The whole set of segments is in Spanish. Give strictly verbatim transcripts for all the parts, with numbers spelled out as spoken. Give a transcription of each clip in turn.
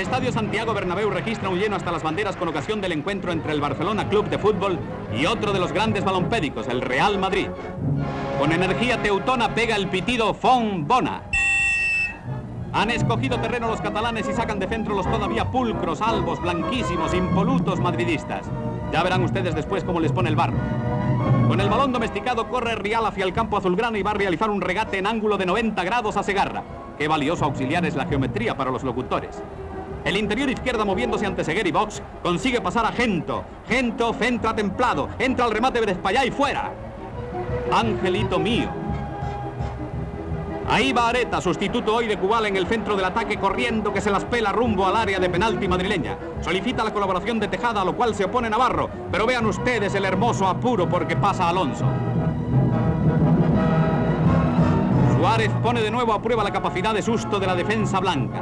Estadio Santiago Bernabéu registra un lleno hasta las banderas con ocasión del encuentro entre el Barcelona Club de Fútbol y otro de los grandes balompédicos, el Real Madrid. Con energía teutona pega el pitido Fon Bona. Han escogido terreno los catalanes y sacan de centro los todavía pulcros, albos, blanquísimos, impolutos madridistas. Ya verán ustedes después cómo les pone el barro. Con el balón domesticado corre Rial hacia el campo azulgrana y va a realizar un regate en ángulo de noventa grados a Segarra. Qué valioso auxiliar es la geometría para los locutores. El interior izquierda moviéndose ante Seguer y Box consigue pasar a Gento. Gento centra templado, entra al remate de Despallá y fuera. Angelito mío. Ahí va Areta, sustituto hoy de Kubala en el centro del ataque, corriendo que se las pela rumbo al área de penalti madrileña. Solicita la colaboración de Tejada, a lo cual se opone Navarro. Pero vean ustedes el hermoso apuro porque pasa Alonso. Suárez pone de nuevo a prueba la capacidad de susto de la defensa blanca.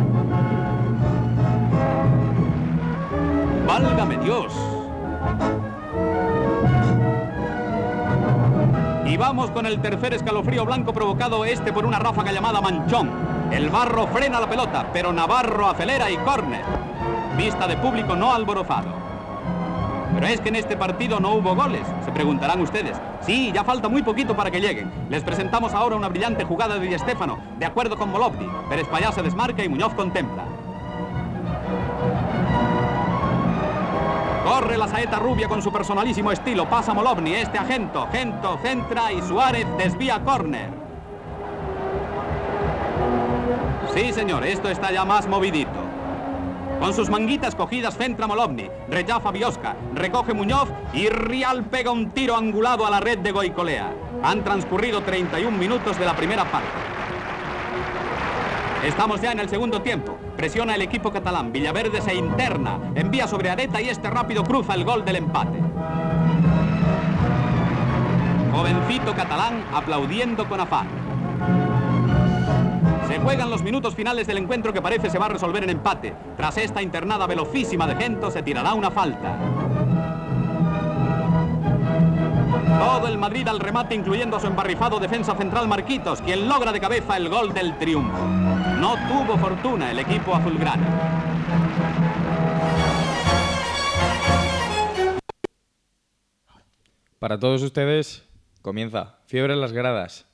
¡Válgame Dios! Y vamos con el tercer escalofrío blanco provocado este por una ráfaga llamada Manchón. El barro frena la pelota, pero Navarro acelera y córner. Vista de público no alborozado. Pero es que en este partido no hubo goles, se preguntarán ustedes. Sí, ya falta muy poquito para que lleguen. Les presentamos ahora una brillante jugada de Di Stéfano, de acuerdo con Molovny. Pérez Payá se desmarca y Muñoz contempla. Corre la saeta rubia con su personalísimo estilo. Pasa Molovny, este a Gento. Gento centra y Suárez desvía córner. Sí, señor, esto está ya más movidito. Con sus manguitas cogidas centra Molovny. Rechaza Biosca, recoge Muñoz y Rial pega un tiro angulado a la red de Goicolea. Han transcurrido treinta y un minutos de la primera parte. Estamos ya en el segundo tiempo. Presiona el equipo catalán. Villaverde se interna. Envía sobre Areta y este rápido cruza el gol del empate. Jovencito catalán aplaudiendo con afán. Se juegan los minutos finales del encuentro que parece se va a resolver en empate. Tras esta internada velocísima de Gento se tirará una falta. Todo el Madrid al remate, incluyendo a su embarrifado defensa central Marquitos, quien logra de cabeza el gol del triunfo. No tuvo fortuna el equipo azulgrana. Para todos ustedes, comienza Fiebre en las gradas.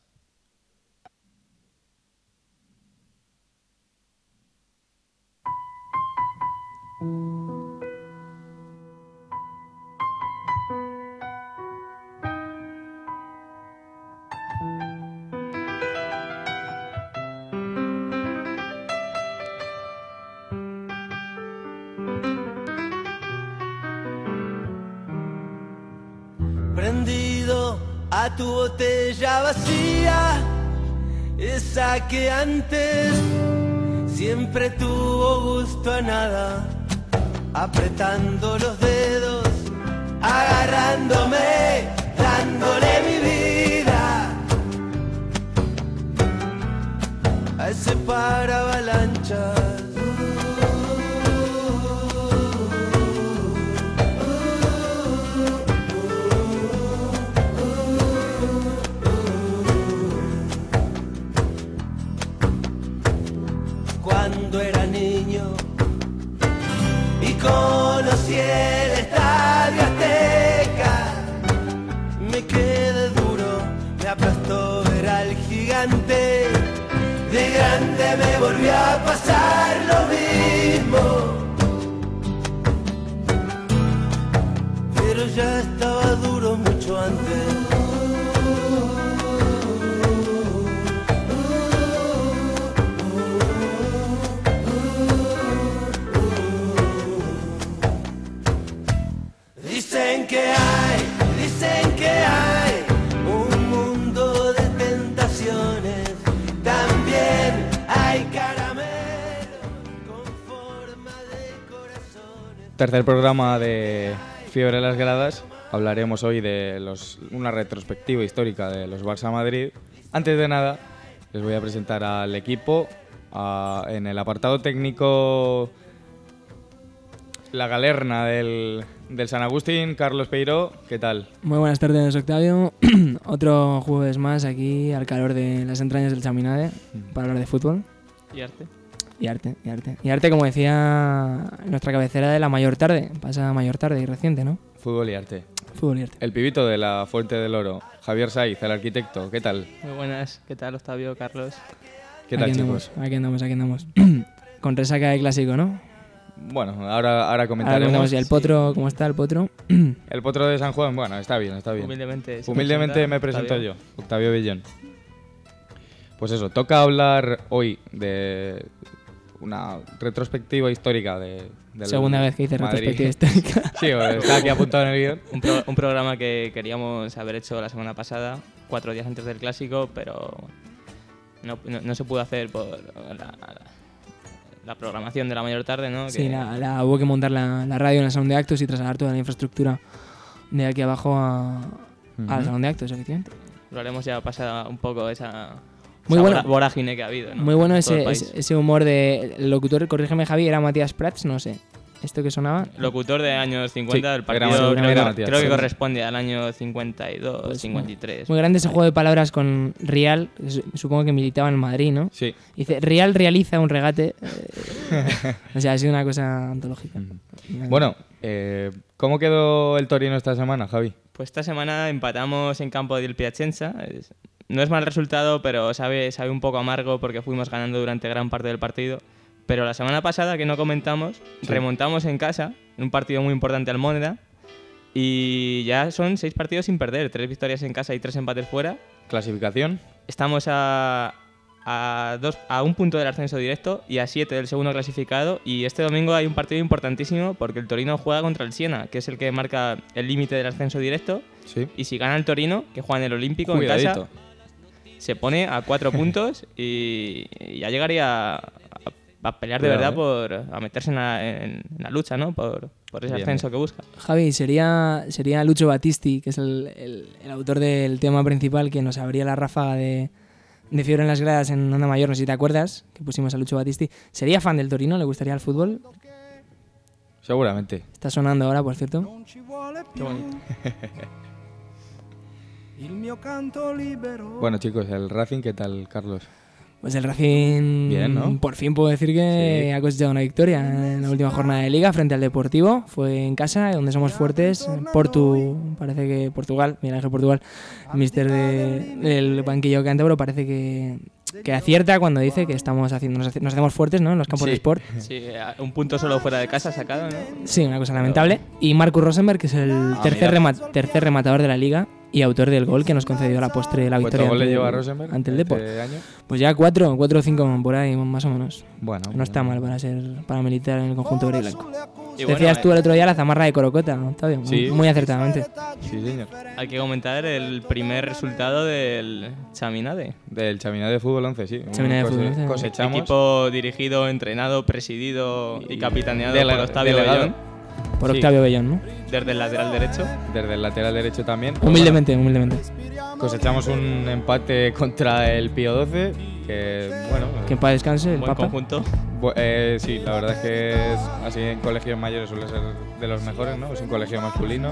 Prendido a tu botella vacía, esa que antes siempre tuvo gusto a nada, apretando los dedos, agarrándome, dándole mi vida a ese paravalanchas. Cuando era niño y conocí el Estadio Azteca, me quedé duro, me aplastó ver al gigante. De grande me volvió a pasar lo mismo, pero ya estaba duro mucho antes. Dicen que hay, dicen que hay un mundo de tentaciones. También hay caramelos con forma de corazones. Tercer programa de Fiebre en las gradas. Hablaremos hoy de los, una retrospectiva histórica de los Barça Madrid. Antes de nada, les voy a presentar al equipo. A, en el apartado técnico, la galerna del, del San Agustín, Carlos Peiró, ¿qué tal? Muy buenas tardes, Octavio. Otro jueves más aquí al calor de las entrañas del Chaminade para hablar de fútbol. ¿Y arte? Y arte, y arte. Y arte, como decía nuestra cabecera de la mayor tarde, pasa mayor tarde y reciente, ¿no? Fútbol y arte. Fútbol y arte. El pibito de la Fuente del Oro, Javier Saiz, el arquitecto, ¿qué tal? Muy buenas, ¿qué tal Octavio, Carlos? ¿Qué tal, aquí chicos? Andamos, aquí andamos, aquí andamos. Con resaca de clásico, ¿no? Bueno, ahora, ahora Ahora comentaremos. comentamos, ¿y el sí. potro, cómo está el potro? El potro de San Juan, bueno, está bien, está bien. Humildemente. se Humildemente presenta me presento Octavio. yo, Octavio Bellón. Pues eso, toca hablar hoy de una retrospectiva histórica de, del Segunda vez que hice Madrid. retrospectiva histórica. Sí, está aquí apuntado en el guión. Un, pro- un programa que queríamos haber hecho la semana pasada, cuatro días antes del clásico, pero no, no- no se pudo hacer por la, la programación de la mayor tarde, ¿no? Sí, Que- la, la- hubo que montar la, la radio en el salón de actos y trasladar toda la infraestructura de aquí abajo a, al Ujú. salón de actos, efectivamente. Lo haremos ya pasada un poco esa, Muy esa bueno. vora- vorágine que ha habido, ¿no? Muy bueno En todo el ese, país. ese, ese humor de... El locutor, corrígeme Javi, era Matías Prats, no sé. ¿Esto que sonaba? Locutor de años cincuenta Sí, del era partido, Matías, creo, era que, Matías, creo que sí. corresponde al año cincuenta y dos, Pues, cincuenta y tres. Muy grande ese juego de palabras con Rial, que su- supongo que militaba en Madrid, ¿no? Sí. Dice, Rial realiza un regate. eh, o sea, ha sido una cosa antológica. Bueno, eh, ¿cómo quedó el Torino esta semana, Javi? Pues esta semana empatamos en campo del Piacenza. Es- No es mal resultado, pero sabe, sabe un poco amargo porque fuimos ganando durante gran parte del partido. Pero la semana pasada, que no comentamos, Sí. remontamos en casa, en un partido muy importante al Móneda, y ya son seis partidos sin perder, tres victorias en casa y tres empates fuera. ¿Clasificación? Estamos a, a, dos, a un punto del ascenso directo y a siete del segundo clasificado. Y este domingo hay un partido importantísimo porque el Torino juega contra el Siena, que es el que marca el límite del ascenso directo. Sí. Y si gana el Torino, que juega en el Olímpico en Cuidadito. casa, se pone a cuatro puntos y, y ya llegaría a, a pelear de Cuidado, verdad por a meterse en la, en- en la lucha, ¿no? Por, por ese Bien, ascenso bien. que busca. Javi, sería, sería Lucho Battisti, que es el, el- el autor del tema principal que nos abría la ráfaga de, de Fiebre en las gradas en Onda Mayor, no sé si te acuerdas, que pusimos a Lucho Battisti. ¿Sería fan del Torino? ¿Le gustaría el fútbol? Seguramente. Está sonando ahora, por cierto. Qué bonito. Il mio canto libero. Bueno, chicos, el Racing, ¿qué tal, Carlos? Pues el Racing, Bien, ¿no? por fin puedo decir que Sí. ha cosechado una victoria en la última jornada de Liga frente al Deportivo. Fue en casa, donde somos fuertes. Portu, parece que Portugal, Miguel Ángel Portugal, el míster de- del banquillo cántabro, parece que, que acierta cuando dice que estamos haciendo, nos, hace- nos hacemos fuertes, ¿no? En los campos Sí. de sport. Sí, a- un punto solo fuera de casa sacado, ¿no? Sí, una cosa lamentable. Y Marcus Rosenberg, que es el Ah, tercer, mira. rema- tercer rematador de la Liga y autor del gol que nos concedió a la postre la ¿Cuántos victoria goles ante, lleva el- Rosenberg ante el este Depor. año? Pues ya cuatro, cuatro o cinco por ahí, más o menos. Bueno, No está mal para ser para militar en el conjunto verde y blanco. Y bueno, Decías tú eh, el otro día la zamarra de Corocota, ¿no? Está bien, Sí. muy acertadamente. Sí, señor. hay que comentar el primer resultado del Chaminade. Del Chaminade de Fútbol once, sí. Chaminade de Cose- Fútbol once. Cosechamos. Equipo dirigido, entrenado, presidido y capitaneado Dele- por Octavio delegado. Bellón, Por Sí. Octavio Bellón, ¿no? desde el lateral derecho. Desde el lateral derecho también. Humildemente, humildemente. Bueno, cosechamos un empate contra el Pío doce, que, bueno... Que en paz descanse el Buen Papa. conjunto. bu- eh, sí, la verdad es que es- así en colegios mayores suele ser de los mejores, ¿no? Es un colegio masculino.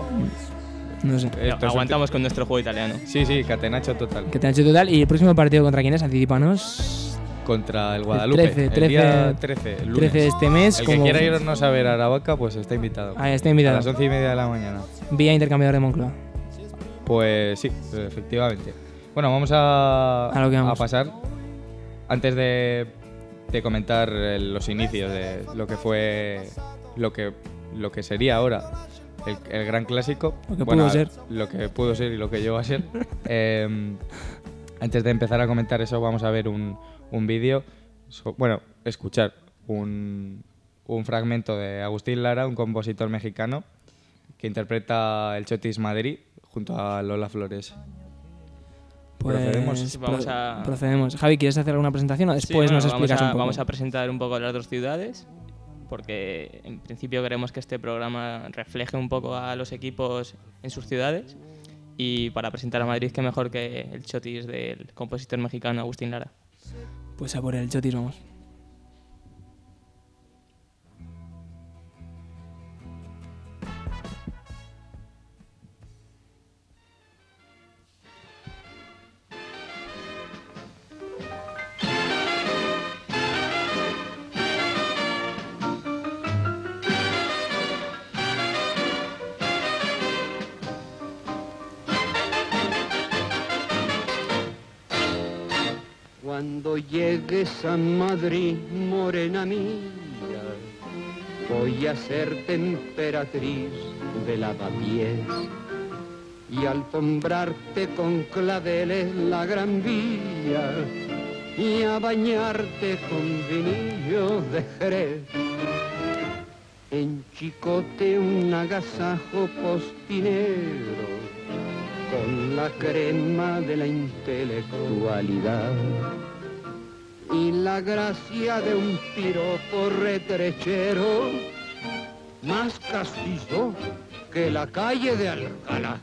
No sé. Esto es Aguantamos con nuestro juego italiano. un- Sí, sí, catenacho total. Que te han hecho total. ¿Y el próximo partido contra quién es? Anticipanos. Contra el Guadalupe. trece, el día trece, trece, el lunes. trece de este mes. El que como- quiera irnos a ver a Aravaca, pues está invitado. Ah, está A invitado. las once y media de la mañana. Vía intercambiador de Moncloa. Pues sí, efectivamente. Bueno, vamos a, A lo que vamos. pasar. Antes de, de comentar eh, los inicios de lo que fue, lo que, lo que sería ahora el, el gran clásico. Lo que Bueno, pudo ser. Lo que pudo ser y lo que llegó a ser. Eh, antes de empezar a comentar eso, vamos a ver un, un vídeo. so- bueno, escuchar un, un fragmento de Agustín Lara, un compositor mexicano, que interpreta el Chotis Madrid junto a Lola Flores. Pues Procedemos. Vamos pro- a- procedemos. Javi, ¿quieres hacer alguna presentación o Sí, después bueno, nos vamos explicas a, un poco? Vamos a presentar un poco las dos ciudades, porque en principio queremos que este programa refleje un poco a los equipos en sus ciudades. Y para presentar a Madrid, qué mejor que el chotis del compositor mexicano Agustín Lara. Pues a por el Chotis, vamos. Cuando llegues a Madrid, morena mía, voy a ser temperatriz de lavapiés y alfombrarte con claveles la Gran Vía y a bañarte con vinillos de Jerez. En Chicote un agasajo postinero con la crema de la intelectualidad y la gracia de un piropo retrechero más castizo que la calle de Alcalá.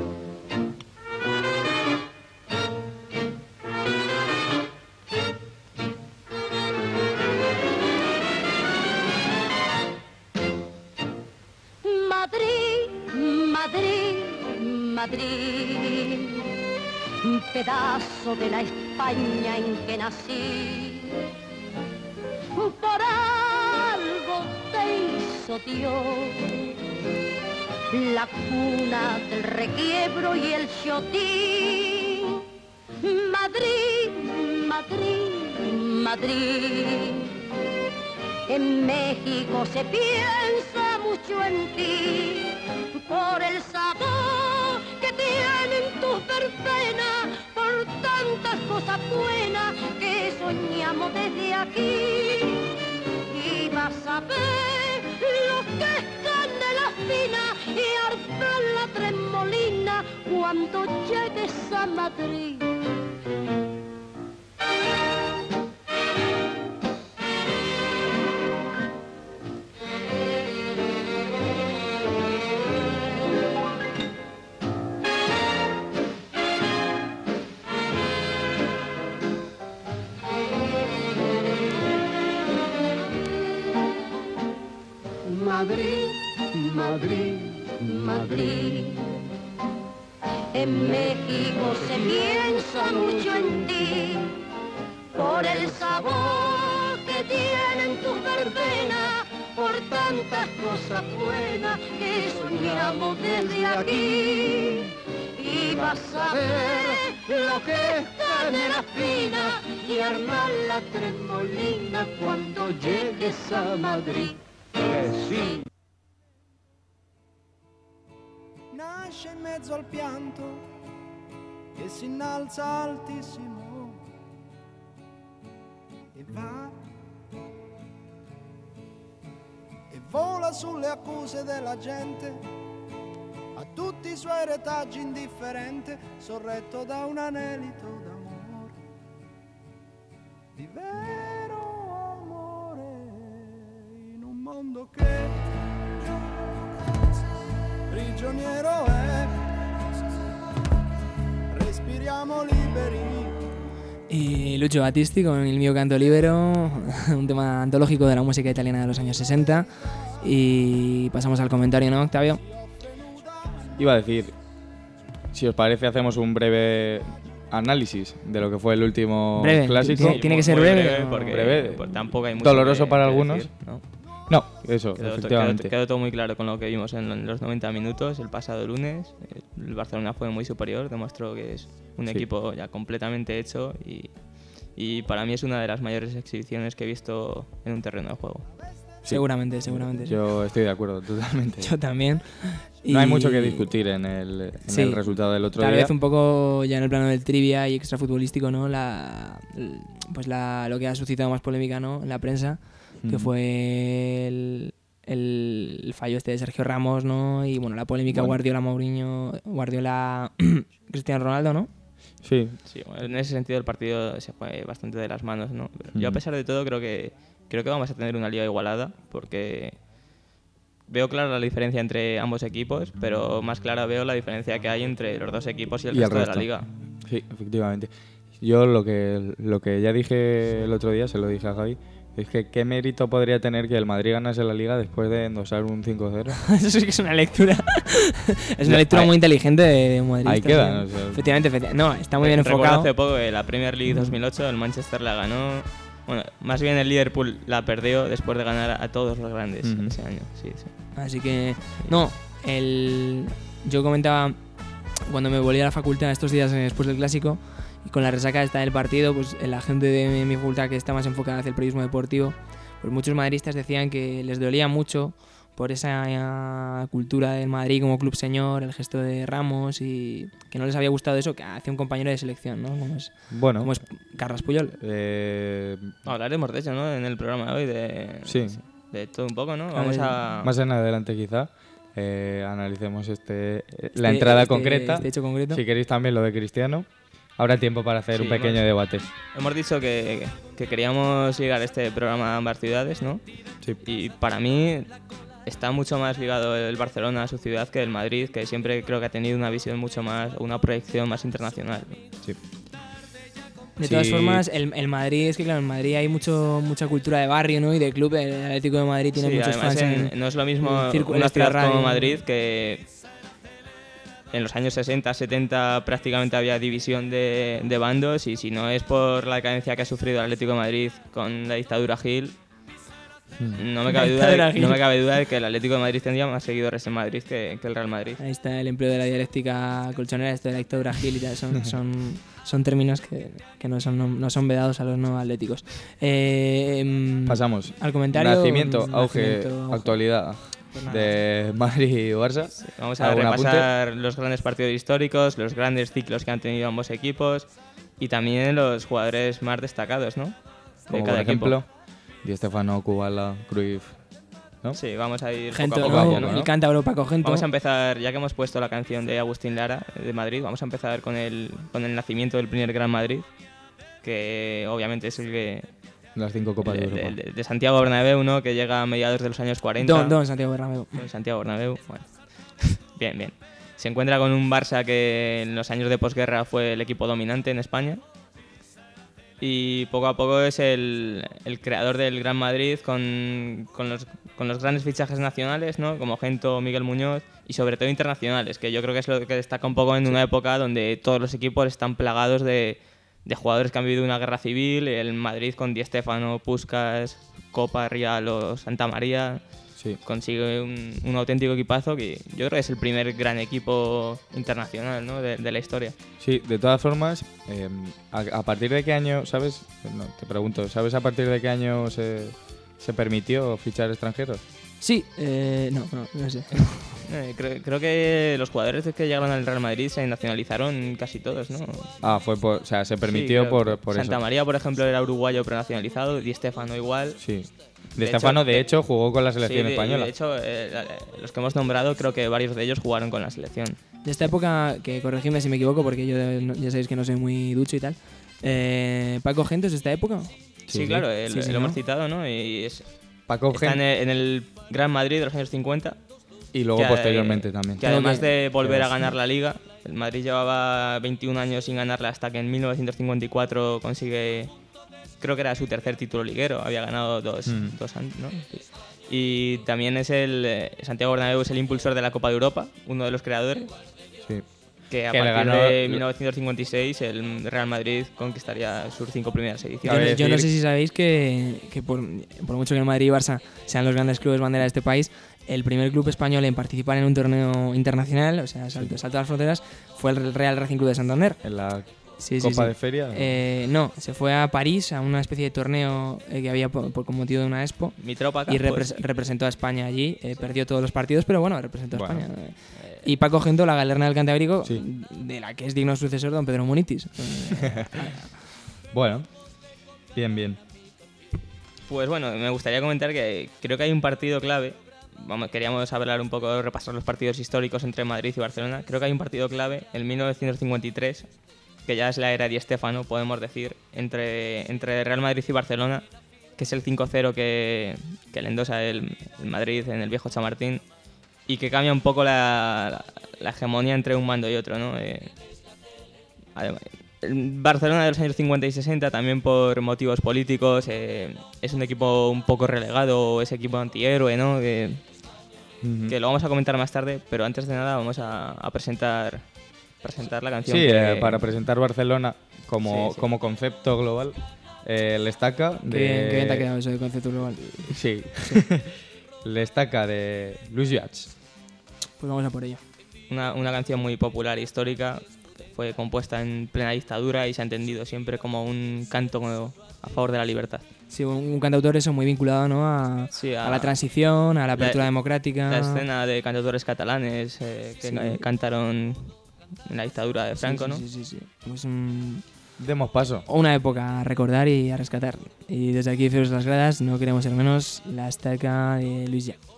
Madrid, un pedazo de la España en que nací, por algo te hizo Dios, la cuna del requiebro y el chotín. Madrid, Madrid, Madrid, en México se piensa mucho en ti, por el sabor que tienen tus verbenas, por tantas cosas buenas que soñamos desde aquí. Y vas a ver lo que es candela fina y arder la tremolina cuando llegues a Madrid. Madrid, Madrid, Madrid. En México se piensa mucho en ti, por el sabor que tienen tus verbenas, por tantas cosas buenas que soñamos desde aquí. Y vas a ver lo que es canela fina y armar la tremolina cuando llegues a Madrid. Eh sì. Nasce in mezzo al pianto e si innalza altissimo e va e vola sulle accuse della gente, a tutti i suoi retaggi indifferente, sorretto da un anelito d'amore, di vero mondo che prigioniero è, respiriamo liberi. Y Lucio Battisti con Il mio canto libero, un tema antológico de la música italiana de los años sesenta. Y pasamos al comentario, ¿no, Octavio? Iba a decir, si os parece hacemos un breve análisis de lo que fue el último breve. clásico. Tiene, tiene que ser breve. breve porque, breve. porque tampoco hay mucho doloroso que, para que algunos. Decir, ¿no? No, eso, quedó, efectivamente. Quedó, quedó todo muy claro con lo que vimos en los noventa minutos el pasado lunes. El Barcelona fue muy superior, demostró que es un sí. equipo ya completamente hecho y, y para mí es una de las mayores exhibiciones que he visto en un terreno de juego. Sí. Seguramente, seguramente. Yo sí. estoy de acuerdo, totalmente. Yo también. Y no hay mucho que discutir en el, en sí, el resultado del otro tal día. Tal vez un poco ya en el plano del trivia y extrafutbolístico, ¿no? La, pues la, lo que ha suscitado más polémica, ¿no? En la prensa, mm. que fue el, el, el fallo este de Sergio Ramos, ¿no? Y bueno, la polémica bueno. Guardiola-Mourinho, Guardiola-Cristiano Ronaldo, ¿no? Sí. Sí, bueno, en ese sentido el partido se fue bastante de las manos, ¿no? Pero mm. yo a pesar de todo creo que creo que vamos a tener una liga igualada porque veo clara la diferencia entre ambos equipos, pero más clara veo la diferencia que hay entre los dos equipos y el, y resto, el resto de la liga. Sí, efectivamente. Yo lo que lo que ya dije el otro día, se lo dije a Javi, es que qué mérito podría tener que el Madrid ganase la liga después de endosar un cinco cero. Eso sí que es una lectura. Es una lectura ahí, muy inteligente de Madrid. Ahí queda. ¿No? O sea, efectivamente, efectivamente. No, está muy bien enfocado. Recuerdo hace poco que la Premier League dos mil ocho el Manchester la ganó. Bueno, más bien el Liverpool la perdió después de ganar a todos los grandes uh-huh. ese año. Sí, sí. Así que, no, el, yo comentaba cuando me volví a la facultad estos días después del clásico y con la resaca esta del partido, pues la gente de mi facultad que está más enfocada hacia el periodismo deportivo, pues muchos madridistas decían que les dolía mucho por esa cultura del Madrid como club señor, el gesto de Ramos, y que no les había gustado eso que hacía un compañero de selección, ¿no? Como es, Bueno, como es Carles Puyol. eh, Hablaremos de eso, ¿no? En el programa de hoy, de, sí, de todo un poco, ¿no? Vamos a... más en adelante quizá eh, analicemos este, Este- la entrada este- concreta. este hecho concreto. Si queréis también lo de Cristiano, habrá tiempo para hacer Sí, un pequeño hemos- debate. Hemos dicho que, que queríamos ligar este programa a ambas ciudades, ¿no? Sí. Y para mí está mucho más ligado el Barcelona a su ciudad que el Madrid, que siempre creo que ha tenido una visión mucho más, una proyección más internacional. Sí. De Sí. todas formas, el, el Madrid, es que claro, en Madrid hay mucho mucha cultura de barrio, ¿no? Y de club. El Atlético de Madrid tiene Sí, muchos además fans. en- en- no es lo mismo en círculo- una estilo ciudad como radio. Madrid, que en los años sesenta, setenta prácticamente había división de, de bandos, y si no es por la decadencia que ha sufrido el Atlético de Madrid con la dictadura Gil, no me cabe La duda de, dictadura Gil. no me cabe duda de que el Atlético de Madrid tendría más seguidores en Madrid que, que el Real Madrid. Ahí está el empleo de la dialéctica colchonera, esto de la dictadura Gil y tal. Son, son, son términos que, que no, son, no, no son vedados a los no atléticos. Eh, em, Pasamos. al comentario. Nacimiento, auge, nacimiento, auge. actualidad Pues nada. de Madrid y Barça. Vamos a ¿Algún repasar los grandes partidos históricos, los grandes ciclos que han tenido ambos equipos y también los jugadores más destacados, ¿no? De Como por cada ejemplo, equipo. Di Stéfano, Kubala, Cruyff. ¿no? Sí, vamos a ir Gento, poco a poco a poco, poco, ¿no? ¿no? el cántabro Paco Gento. Vamos a empezar, ya que hemos puesto la canción de Agustín Lara de Madrid, vamos a empezar con el, con el nacimiento del primer Gran Madrid, que obviamente es el que Las cinco Copas de el- Europa. el- de, de Santiago Bernabéu, ¿no? Que llega a mediados de los años cuarenta. Don, Don Santiago Bernabéu. Don Santiago Bernabéu, bueno. Bien, bien. Se encuentra con un Barça que en los años de posguerra fue el equipo dominante en España. Y poco a poco es el, el creador del Gran Madrid con, con, los, con los grandes fichajes nacionales, ¿no? Como Gento, Miguel Muñoz y sobre todo internacionales, que yo creo que es lo que destaca un poco en una época donde todos los equipos están plagados de, de jugadores que han vivido una guerra civil. El Madrid con Di Stéfano, Puskás, Copa, Rial o Santa María Sí. consigue un, un auténtico equipazo que yo creo que es el primer gran equipo internacional, ¿no? de, de la historia. Sí, de todas formas, eh, a, a partir de qué año, ¿sabes? No, te pregunto, ¿sabes a partir de qué año se, se permitió fichar extranjeros? Sí, eh, no, no, no sé. Eh, creo, creo que los jugadores que llegaron al Real Madrid se nacionalizaron casi todos, ¿no? Ah, fue por, o sea, se Sí, permitió creo por, que por Santa eso. María, por ejemplo, era uruguayo pero nacionalizado, Di Stéfano igual. Sí. De De Estefano, hecho, de de- hecho, jugó con la Sí, selección de- española. de hecho, eh, la- los que hemos nombrado, creo que varios de ellos jugaron con la selección. De esta época, que corregidme si me equivoco, porque yo no- ya sabéis que no soy muy ducho y tal. Eh, Paco Gento es de esta época. Sí, Sí. claro, el- Sí, sí, lo hemos ¿no? citado, ¿no? Y es, Paco está en Gen el, en el Gran Madrid de los años cincuenta. y luego que, posteriormente eh, también. Que Creo además que- de volver que a es- ganar la Liga, el Madrid llevaba veintiún años sin ganarla hasta que en mil novecientos cincuenta y cuatro consigue, creo que era su tercer título liguero, había ganado dos, Mm. dos an- ¿no? Sí. Y también es el eh, Santiago Bernabéu es el impulsor de la Copa de Europa, uno de los creadores, Sí. que a Que le partir ganó- de mil novecientos cincuenta y seis el Real Madrid conquistaría sus cinco primeras Yo, ediciones. Cabe no- yo no decir- sé si sabéis que, que por, por mucho que el Madrid y Barça sean los grandes clubes bandera de este país, el primer club español en participar en un torneo internacional, o sea, salto, salto a las fronteras, fue el Real Racing Club de Santander. En la Sí, sí, Copa sí. de Feria. Eh, no, se fue a París a una especie de torneo eh, que había por, por- con motivo de una expo Mi tropa y acá, repres- pues, representó a España allí. Eh, perdió todos los partidos, pero bueno, representó a Bueno. España. Eh, Y Paco Gento, la galerna del Cantábrico, Sí. de la que es digno sucesor don Pedro Munitis. Eh, Bueno, bien, bien. Pues bueno, me gustaría comentar que creo que hay un partido clave. Vamos, queríamos hablar un poco, repasar los partidos históricos entre Madrid y Barcelona. Creo que hay un partido clave, en mil novecientos cincuenta y tres, que ya es la era Di Stéfano, podemos decir, entre, entre Real Madrid y Barcelona, que es el cinco cero que, que le endosa el, el Madrid en el viejo Chamartín y que cambia un poco la, la hegemonía entre un mando y otro, ¿no? Eh, además, el Barcelona de los años cincuenta y sesenta, también por motivos políticos, eh, es un equipo un poco relegado, ese equipo antihéroe, ¿no? Que, Ujú. que lo vamos a comentar más tarde, pero antes de nada vamos a, a presentar, presentar la canción. Sí, que- eh, para presentar Barcelona como, Sí, sí. como concepto global, eh, le estaca de... qué, bien, qué bien te ha quedado eso de concepto global. Sí. Le estaca de Luis Llach. Pues vamos a por ello. Una, una canción muy popular, histórica, fue compuesta en plena dictadura y se ha entendido siempre como un canto como a favor de la libertad. Sí, un, un cantautor eso muy vinculado, ¿no? a, Sí, a, a la transición, a la apertura la, democrática. La escena de cantautores catalanes eh, que Sí. eh, cantaron en la dictadura de Franco, sí, ¿no? Sí, sí, sí. sí. Pues un, Demos paso. una época a recordar y a rescatar. Y desde aquí, Fieros las Gradas, no queremos ser menos la estaca de Luis Llach.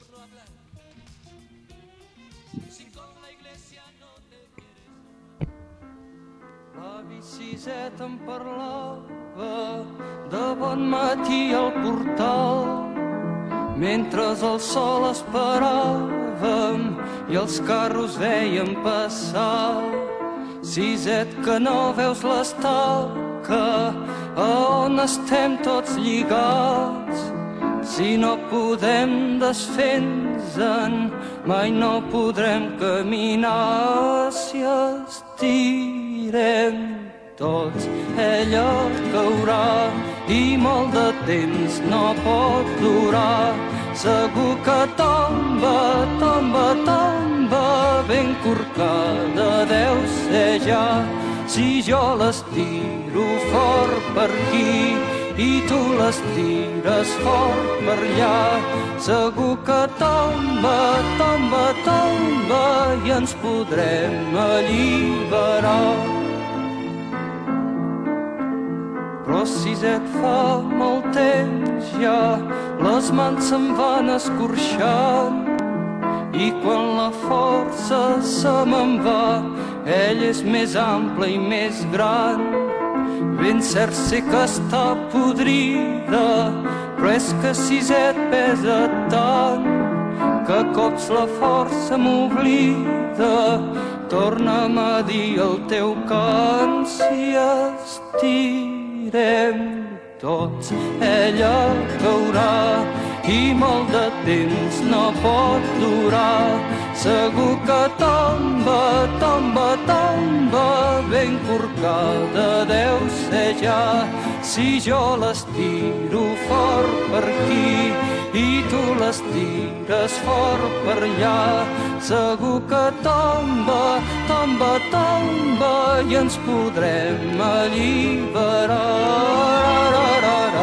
La bicicleta em parlava de bon matí al portal mentre el sol esperàvem i els carros veiem passar. Siset, que no veus l'estaca a on estem tots lligats. Si no podem desfer-nos-en, mai no podrem caminar. Si estirem tots, ella caurà i molt de temps no pot durar. Segur que tomba, tomba, tomba, ben corcada deu ser ja. Si jo l'estiro fort per aquí i tu l'estires fort per allà, segur que tomba, tomba, tomba i ens podrem alliberar. Però si et fa molt temps ja, les mans se'n van escorxant i quan la força se me'n va, ell és més ample i més gran. Ben cert sé que està podrida, però és que si et pesa tant que a cops la força m'oblida. Torna'm a dir el teu cant. Si estirem tots, ella caurà i molt de temps no pot durar. Segur que tomba, tomba, tomba, ben corcada deu ser ja. Si jo l'estiro fort per aquí i tu l'estires fort per allà, segur que tomba, tomba, tomba i ens podrem alliberar.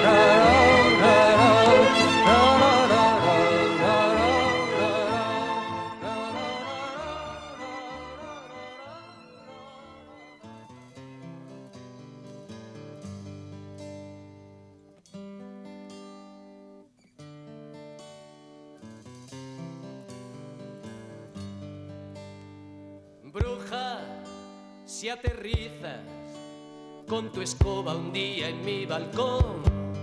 Bruja, si aterrizas con tu escoba un día en mi balcón,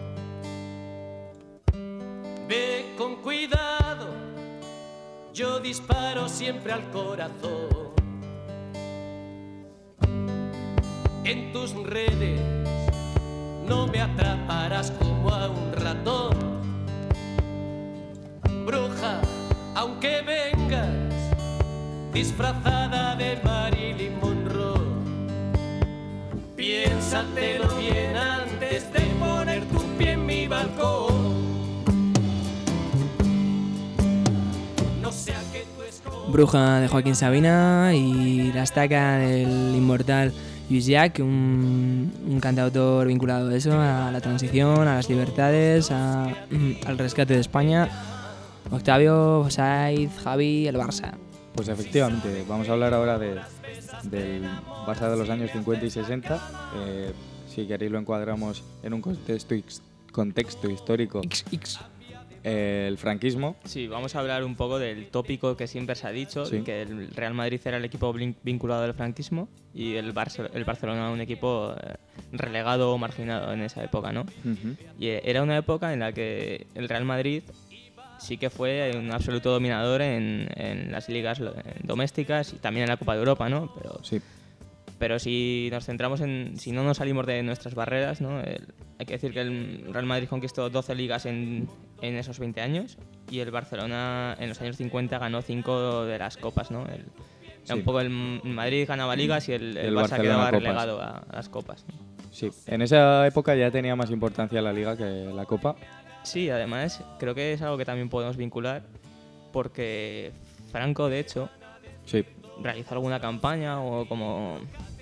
ve con cuidado, yo disparo siempre al corazón. En tus redes no me atraparás como a un ratón. Bruja, aunque vengas disfrazada de Marilyn Monroe, piénsatelo bien antes de poner tu pie en mi balcón. No sea que tu escoba... Bruja de Joaquín Sabina y la estaca del inmortal Lluís Llach, un, un cantautor vinculado a eso, a la transición, a las libertades, a, al rescate de España. Octavio, Saiz, Javi, el Barça. Pues efectivamente, vamos a hablar ahora de, del Barça de los años cincuenta y sesenta. Eh, si queréis lo encuadramos en un contexto, contexto histórico. X, X. Eh, el franquismo. Sí, vamos a hablar un poco del tópico que siempre se ha dicho, Sí. que el Real Madrid era el equipo blin- vinculado al franquismo y el, Barce- el Barcelona un equipo eh, relegado o marginado en esa época, ¿no? Uh-huh. Y eh, era una época en la que el Real Madrid sí que fue un absoluto dominador en, en las ligas lo- en domésticas y también en la Copa de Europa, ¿no? Pero, Sí. pero si nos centramos en, si no nos salimos de nuestras barreras, ¿no? El- hay que decir que el Real Madrid conquistó doce ligas en, en esos veinte años y el Barcelona en los años cincuenta ganó cinco de las copas, ¿no? El, Sí. era un poco el Madrid ganaba ligas y el, el El Barça Barcelona quedaba copas. relegado a, a las copas, ¿no? Sí. En esa época ya tenía más importancia la Liga que la Copa. Sí, además creo que es algo que también podemos vincular porque Franco, de hecho, Sí. realizó alguna campaña o como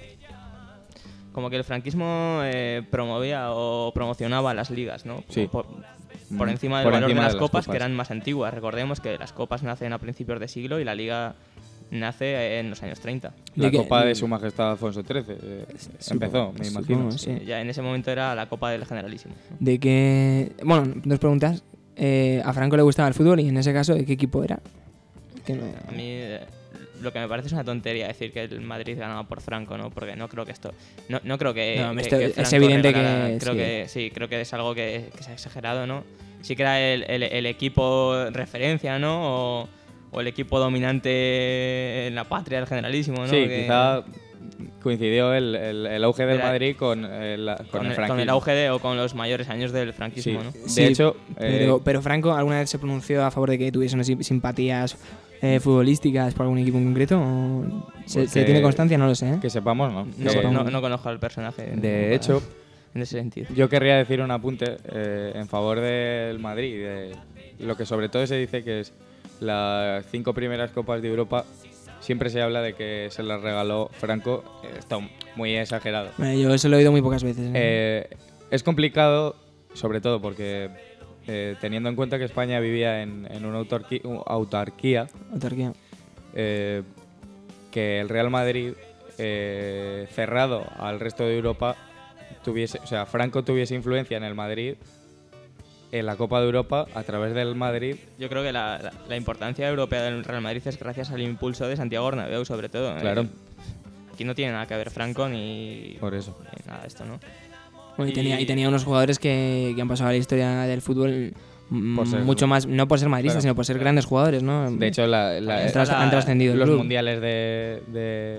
como que el franquismo eh, promovía o promocionaba las ligas, ¿no? Sí. Por, por encima del Por valor encima de las de las copas, copas. que eran más antiguas. Recordemos que las copas nacen a principios de siglo y la liga nace en los años treinta. La ¿De qué? Copa de Su Majestad Alfonso trece eh, empezó, me imagino. Supongo, sí. Eh, Ya en ese momento era la Copa del Generalísimo. De que, bueno, dos preguntas. Eh, a Franco le gustaba el fútbol y en ese caso, ¿de qué equipo era? Que no- A mí eh, lo que me parece es una tontería decir que el Madrid ganaba por Franco, ¿no? Porque no creo que esto... No, no creo que, No, que- esto que es Franco evidente que regalara- Creo sí. que sí, creo que es algo que, que se ha exagerado, ¿no? Sí que era el, el- el equipo referencia, ¿no? O, o el equipo dominante en la patria del Generalísimo, ¿no? Sí, Que- quizá coincidió el, el- el auge del Era- Madrid con, el, con, con, el el, franquismo. con el auge de, o con los mayores años del franquismo, Sí. ¿no? De Sí, hecho, Pero, eh, pero Franco, ¿alguna vez se pronunció a favor de que tuviese unas sim- simpatías eh, futbolísticas por algún equipo en concreto? ¿O se, Pues se que- tiene constancia? No lo sé. ¿eh? que sepamos, ¿no? No, Que- no, no conozco al personaje. De no, hecho, en ese sentido. yo querría decir un apunte eh, en favor del Madrid, de lo que sobre todo se dice que es las cinco primeras Copas de Europa. Siempre se habla de que se las regaló Franco. eh, Está muy exagerado. Eh, yo eso lo he oído muy pocas veces. ¿eh? Eh, es complicado, sobre todo porque eh, teniendo en cuenta que España vivía en, en una autarqui- autarquía, Autarquía. eh, que el Real Madrid, eh, cerrado al resto de Europa, tuviese, o sea, Franco tuviese influencia en el Madrid, en la Copa de Europa, a través del Madrid. Yo creo que la, la- la importancia europea del Real Madrid es gracias al impulso de Santiago Bernabéu, sobre todo. Claro. Eh, aquí no tiene nada que ver Franco ni, Por eso. ni nada de esto, ¿no? Bueno, y, Y- tenía, y tenía unos jugadores que, que han pasado a la historia del fútbol mm, Por ser- mucho más, no por ser madridistas, Claro. sino por ser grandes jugadores, ¿no? De hecho, la- la- han, tras- han trascendido el los club. mundiales de, de-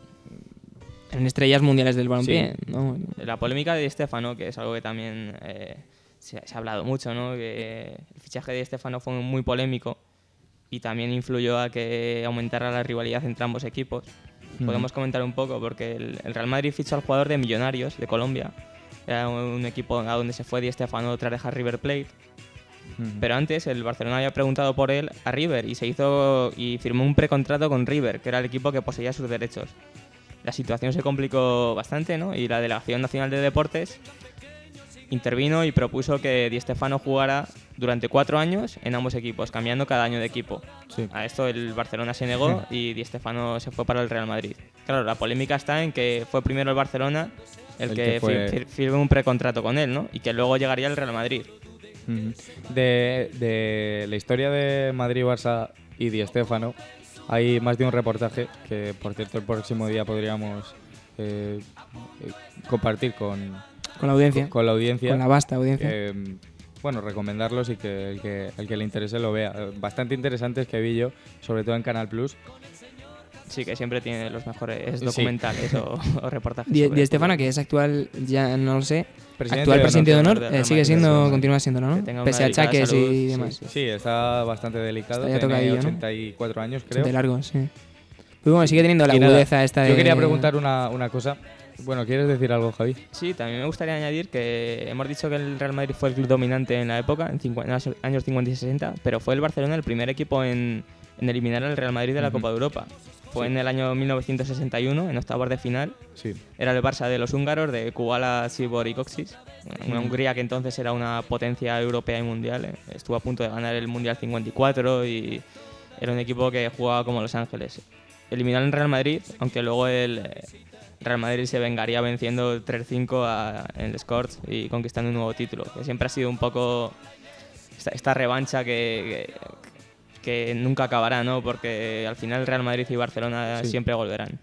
En estrellas mundiales del balompié, Sí. ¿no? La polémica de Di Stéfano, que es algo que también eh, se, se ha hablado mucho, ¿no? Que el fichaje de Di Stéfano fue muy polémico y también influyó a que aumentara la rivalidad entre ambos equipos. Ujú. Podemos comentar un poco, porque el, el Real Madrid fichó al jugador de Millonarios, de Colombia. Era un, un equipo a donde se fue Di Stéfano tras dejar River Plate. Ujú. Pero antes el Barcelona había preguntado por él a River y se hizo y firmó un precontrato con River, que era el equipo que poseía sus derechos. La situación se complicó bastante, ¿no? Y la Delegación Nacional de Deportes intervino y propuso que Di Stéfano jugara durante cuatro años en ambos equipos, cambiando cada año de equipo. Sí. A esto el Barcelona se negó y Di Stéfano se fue para el Real Madrid. Claro, la polémica está en que fue primero el Barcelona el, El que, que fue- fir- fir- firmó un precontrato con él, ¿no? Y que luego llegaría el Real Madrid. Ujú. De, de la historia de Madrid-Barça y Di Stéfano hay más de un reportaje que, por cierto, el próximo día podríamos eh, eh, compartir con, Con la audiencia. con, con la audiencia. Con la vasta audiencia. Eh, bueno, recomendarlos y que el, que el que le interese lo vea. Eh, Bastante interesantes que vi yo, sobre todo en Canal Plus. Sí, que siempre tiene los mejores Sí. documentales o, o reportajes. Di, sobre Di el Stéfano, fútbol. que es actual, ya no lo sé, Presidente actual de presidente de honor. honor, del eh, Real sigue Madrid, siendo, del Real continúa siendo, Que ¿no? tenga una Pese a delicada achaques salud, y sí, demás. sí. Sí, está bastante delicado. Está ya Tiene tocadillo, ¿no? ochenta y cuatro años, creo. De largo, sí. Pero bueno, sigue teniendo la Y nada, agudeza esta de... Yo quería preguntar una, una cosa. Bueno, ¿quieres decir algo, Javi? Sí, también me gustaría añadir que hemos dicho que el Real Madrid fue el club dominante en la época, en, cincuenta, en los años cincuenta y sesenta, pero fue el Barcelona el primer equipo en, en eliminar al Real Madrid de la Ujú. Copa de Europa. Fue Sí. en el año mil novecientos sesenta y uno, en octavos de final. Sí. Era el Barça de los húngaros, de Kubala, Sibor y Kocsis. Una Ujú. Hungría que entonces era una potencia europea y mundial. eh. Estuvo a punto de ganar el Mundial cincuenta y cuatro y era un equipo que jugaba como Los Ángeles. Eliminaron al Real Madrid, aunque luego el eh, Real Madrid se vengaría venciendo tres cinco a- en el Scorch y conquistando un nuevo título. Que siempre ha sido un poco esta, esta revancha que, que, que nunca acabará, ¿no? Porque al final Real Madrid y Barcelona Sí. siempre volverán.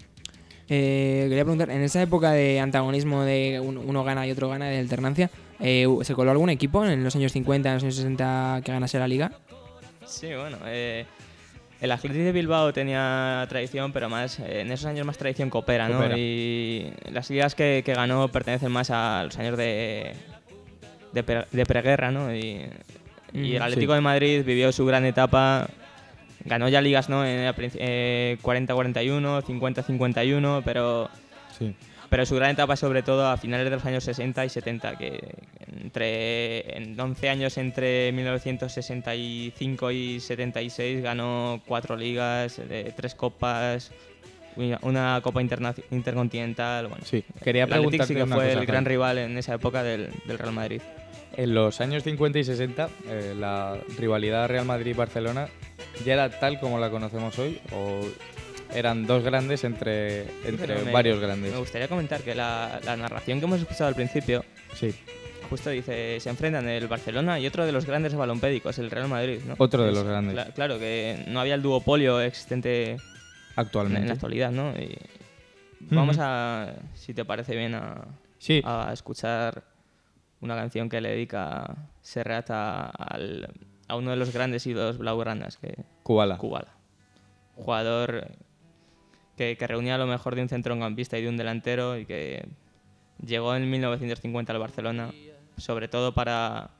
Eh, quería preguntar, en esa época de antagonismo de uno, uno gana y otro gana, de alternancia, eh, ¿se coló algún equipo en los años cincuenta, en los años sesenta que ganase la Liga? Sí, bueno, eh, el Athletic de Bilbao tenía tradición, pero más eh, en esos años más tradición copera, ¿no? Copera. Y las ligas que, que ganó pertenecen más a los años de, de, pre- de preguerra, ¿no? Y, y el Mm, Atlético sí. de Madrid vivió su gran etapa, ganó ya ligas, ¿no? En el princi- eh, cuarenta cuarenta y uno, cincuenta cincuenta y uno, pero... Sí. Pero su gran etapa sobre todo a finales de los años sesenta y setenta, que entre en once años entre mil novecientos sesenta y cinco y setenta y seis ganó cuatro ligas, eh, tres copas, una Copa Interna- Intercontinental. Bueno, sí, quería el Athletic sí preguntarte que una fue cosa, el gran Jaime. rival en esa época del, del Real Madrid. En los años cincuenta y sesenta, eh, la rivalidad Real Madrid-Barcelona ya era tal como la conocemos hoy, o eran dos grandes entre, entre me, varios grandes. Me gustaría comentar que la, la narración que hemos escuchado al principio, sí, justo dice, se enfrentan el Barcelona y otro de los grandes balompédicos, el Real Madrid, ¿no? Otro de Es, los grandes. Cla- claro, que no había el duopolio existente Actualmente. en la actualidad, ¿no? Y vamos a, si te parece bien, a, sí. a escuchar una canción que le dedica Serrat a, al, a uno de los grandes ídolos blaugranas, que Kubala. Kubala. Jugador que, que reunía lo mejor de un centrocampista y de un delantero y que llegó en mil novecientos cincuenta al Barcelona, sobre todo para,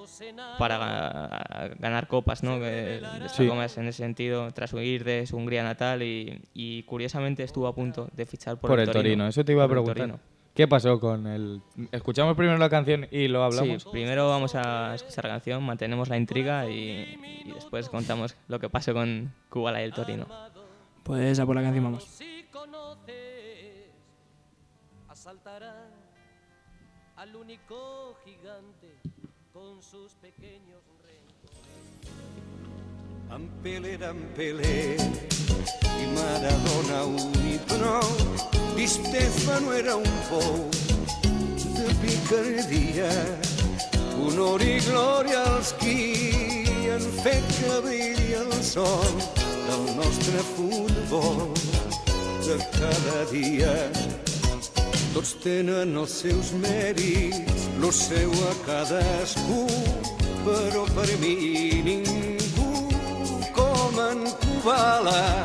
para ganar copas, ¿no? Que destacó más en ese sentido tras huir de su Hungría natal y, y curiosamente estuvo a punto de fichar por, por el, el Torino. Torino. Eso te iba a Por el preguntar. Torino. ¿Qué pasó con el...? ¿Escuchamos primero la canción y lo hablamos? Sí, primero vamos a escuchar la canción, mantenemos la intriga y, y después contamos lo que pasó con Kubala y el Torino. Pues a por la canción vamos. Si conoces, asaltarán al único gigante con sus pequeños rencores. En Pelé era en Pelé i Maradona un i prou. Di Stefano era un pou de picardia. Honor i glòria als qui han fet que brilli el sol del nostre futbol de cada dia. Tots tenen els seus mèrits, lo seu a cadascú, però per mi ningú com en Kubala.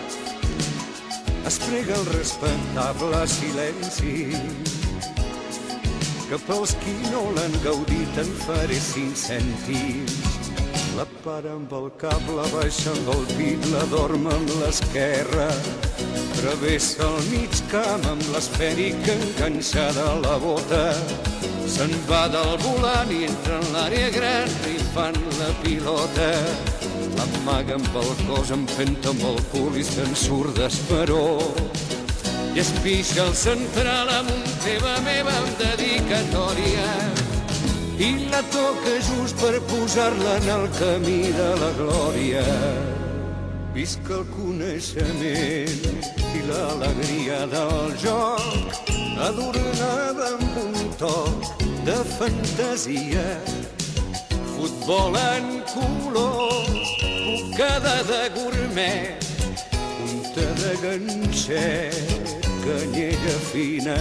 Es prega el respectable silenci que pels qui no l'han gaudit en faré cinc cèntims. La para amb el cap, la baixa amb el pit, la dorm amb l'esquerra. Travessa el mig camp amb l'esfèrica enganxada a la bota. Se'n va del volant i entra en l'àrea gran rifant la pilota. L'amaga amb el cos, empenta amb el cul i se'n surt d'esperó. I es pixa el central amb un teva meva amb dedicatòria i la toca just per posar-la en el camí de la glòria. Visca el coneixement i l'alegria del joc, adornada amb un toc de fantasia. Futbol en colors, bocada de gourmet, punta de ganxet, canyella fina.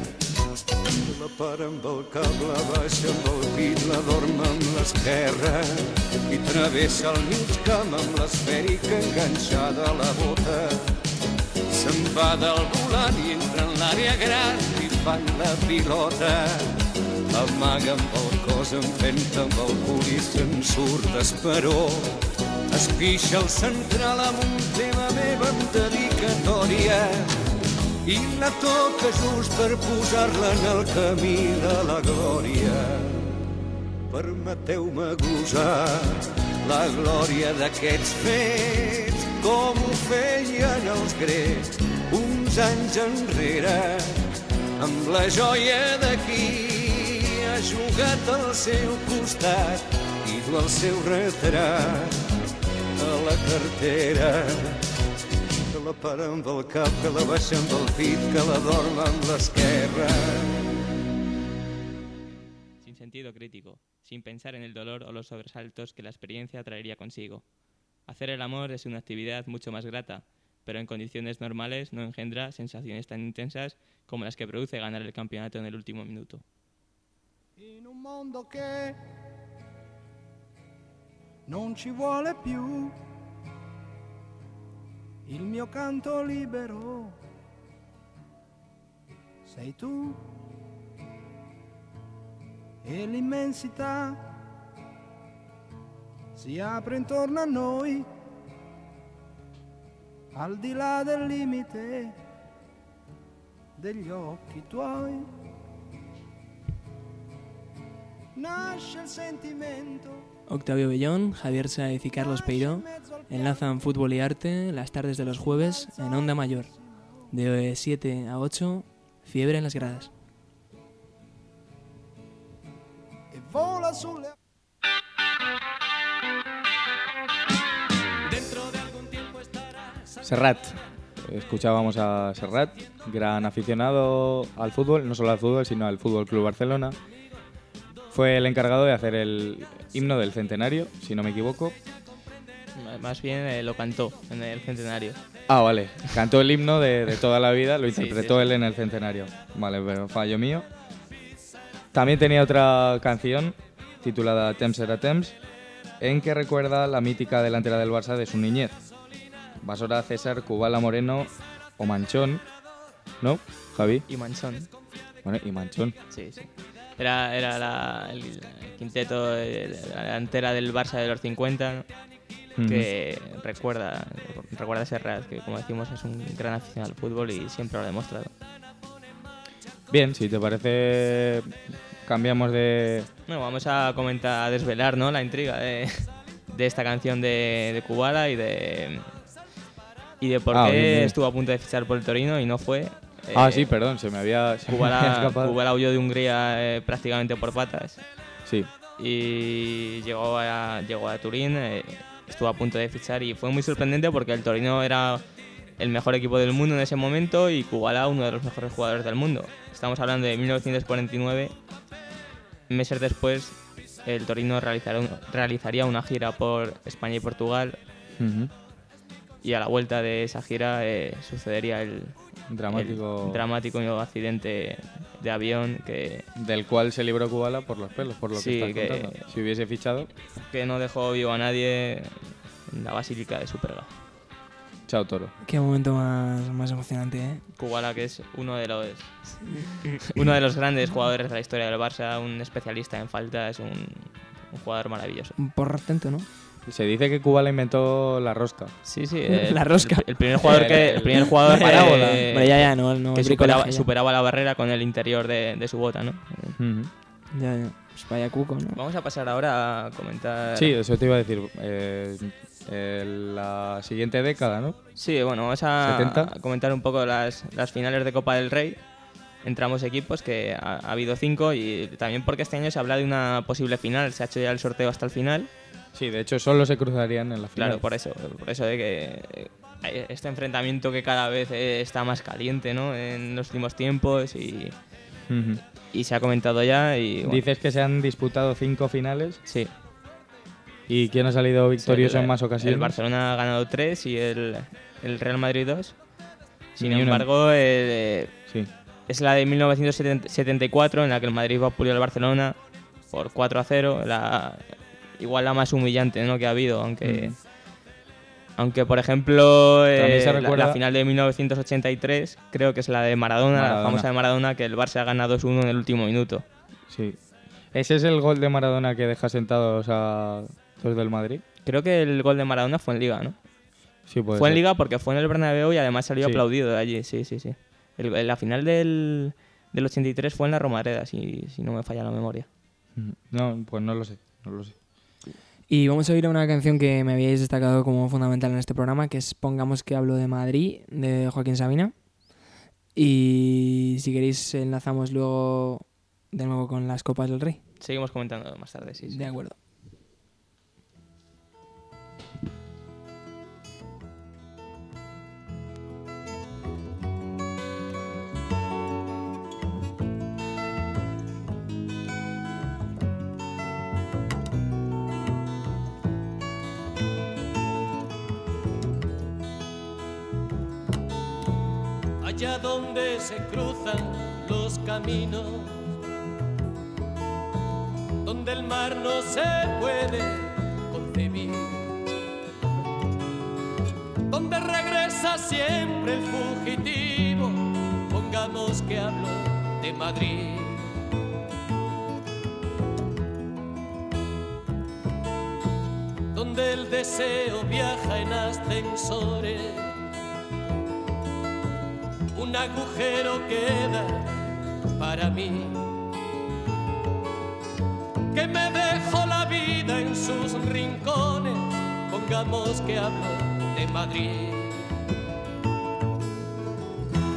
La para amb el cap, la baixa amb el pit, la dorm amb l'esquerra i travessa el mig camp amb l'esfèrica enganxada a la bota. Se'n va del volant i entra en l'àrea gran i fan la pilota. Amaga amb el cos, empenta amb el cul i se'n surt d'esperó. Es pixa el central amb un tema meva amb dedicatòria i la toca just per posar-la en el camí de la glòria. Permeteu-me glosar la glòria d'aquests fets com ho feien els grecs uns anys enrere, amb la joia de qui ha jugat al seu costat i du el seu retrat a la cartera. Que la para amb el cap, que la baixa amb el pit, que la dorm amb l'esquerra. Sin sentido crítico, sin pensar en el dolor o los sobresaltos que la experiencia traería consigo. Hacer el amor es una actividad mucho más grata, pero en condiciones normales no engendra sensaciones tan intensas como las que produce ganar el campeonato en el último minuto. In un mondo che non ci vuole più il mio canto libero sei tu e l'immensità si apre intorno a noi al di là del limite degli occhi tuoi nasce el sentimento. Octavio Bellón, Javier Sáez y Carlos Peiró enlazan fútbol y arte las tardes de los jueves en Onda Mayor. de siete a ocho, Fiebre en las gradas. vola sulle Serrat. Escuchábamos a Serrat, gran aficionado al fútbol, no solo al fútbol, sino al Fútbol Club Barcelona. Fue el encargado de hacer el himno del centenario, si no me equivoco. Más bien eh, lo cantó en el centenario. Ah, vale. Cantó el himno de, de toda la vida, lo interpretó sí, sí, él sí. en el centenario. Vale, pero fallo mío. También tenía otra canción titulada Temps era Temps, en que recuerda la mítica delantera del Barça de su niñez. Basora, César, Kubala, Moreno o Manchón, ¿no, Javi? Y Manchón. Bueno, y Manchón. Sí, sí. Era, era la, el, el quinteto de la delantera del Barça de los cincuenta, ¿no? Uh-huh. Que recuerda, recuerda a Serrat, que como decimos es un gran aficionado al fútbol y siempre lo ha demostrado. Bien, si te parece, cambiamos de... Bueno, vamos a comentar, a desvelar, ¿no?, la intriga de, de esta canción de, de Kubala y de, y de por Ah, qué bien, bien. estuvo a punto de fichar por el Torino y no fue. Ah, Eh, sí, perdón, se me había, se me había Kubala, escapado. Kubala huyó de Hungría eh, prácticamente por patas. Sí. Y llegó a, llegó a Turín, eh, estuvo a punto de fichar y fue muy sorprendente porque el Torino era el mejor equipo del mundo en ese momento y Kubala uno de los mejores jugadores del mundo. Estamos hablando de mil novecientos cuarenta y nueve. Meses después, el Torino realizará un- realizaría una gira por España y Portugal. Uh-huh. Y a la vuelta de esa gira eh, sucedería el Dramático... el dramático acidente de avión que, Del cual se libró Kubala por los pelos, por lo Sí, que estás que- contando. Si hubiese fichado, que no dejó vivo a nadie en la Basílica de Superga. chao toro. Qué momento más, más emocionante, ¿eh? Kubala, que es uno de los uno de los grandes jugadores de la historia del Barça, un especialista en falta, es un, un jugador maravilloso. Un portento, ¿no? Se dice que Kubala inventó la rosca. Sí, sí. eh, La rosca. El, el primer jugador que el primer jugador que, Parábola. Hombre, ya, ya, no, no que es superaba, bricolaje, ya. superaba la barrera con el interior de, de su bota, ¿no? Uh-huh. Ya, ya. Pues vaya cuco, ¿no? Vamos a pasar ahora a comentar. Sí, eso te iba a decir. Eh, eh, la siguiente década, ¿no? Sí, bueno, vamos a, ¿setenta? a comentar un poco las, las finales de Copa del Rey entre ambos equipos, que ha, ha habido cinco, y también porque este año se habla de una posible final, se ha hecho ya el sorteo hasta el final. Sí, de hecho solo se cruzarían en la final. Claro, por eso, por eso de que eh, este enfrentamiento que cada vez eh, está más caliente, ¿no?, en los últimos tiempos y, Uh-huh. y se ha comentado ya y bueno, Dices que se han disputado cinco finales. sí. ¿Y quién ha salido victorioso el, en más ocasiones? El Barcelona ha ganado tres y el, el Real Madrid dos. Sin Ni una. embargo, eh, Sí. es la de mil novecientos setenta y cuatro en la que el Madrid vapuleó al Barcelona por cuatro a cero, la, igual la más humillante, ¿no?, que ha habido, aunque Mm. aunque por ejemplo eh, También se la, recuerda- la final de mil novecientos ochenta y tres creo que es la de Maradona, Maradona. la famosa de Maradona, que el Barça gana dos uno en el último minuto. Sí. ¿Ese es el gol de Maradona que deja sentados a los del Madrid? Creo que el gol de Maradona fue en Liga, ¿no? Sí, puede Fue en ser. Liga porque fue en el Bernabéu y además salió Sí. aplaudido de allí, sí, sí, sí. El- la final del, del ochenta y tres fue en la Romareda, si, si no me falla la memoria. Ujú. No, pues no lo sé, no lo sé. Y vamos a oír una canción que me habíais destacado como fundamental en este programa, que es Pongamos que hablo de Madrid, de Joaquín Sabina. Y si queréis enlazamos luego de nuevo con las Copas del Rey. Seguimos comentando más tarde, sí, sí. De acuerdo. Allá donde se cruzan los caminos, donde el mar no se puede concebir, donde regresa siempre el fugitivo, pongamos que hablo de Madrid. Donde el deseo viaja en ascensores, un agujero queda para mí, que me dejó la vida en sus rincones, pongamos que hablo de Madrid.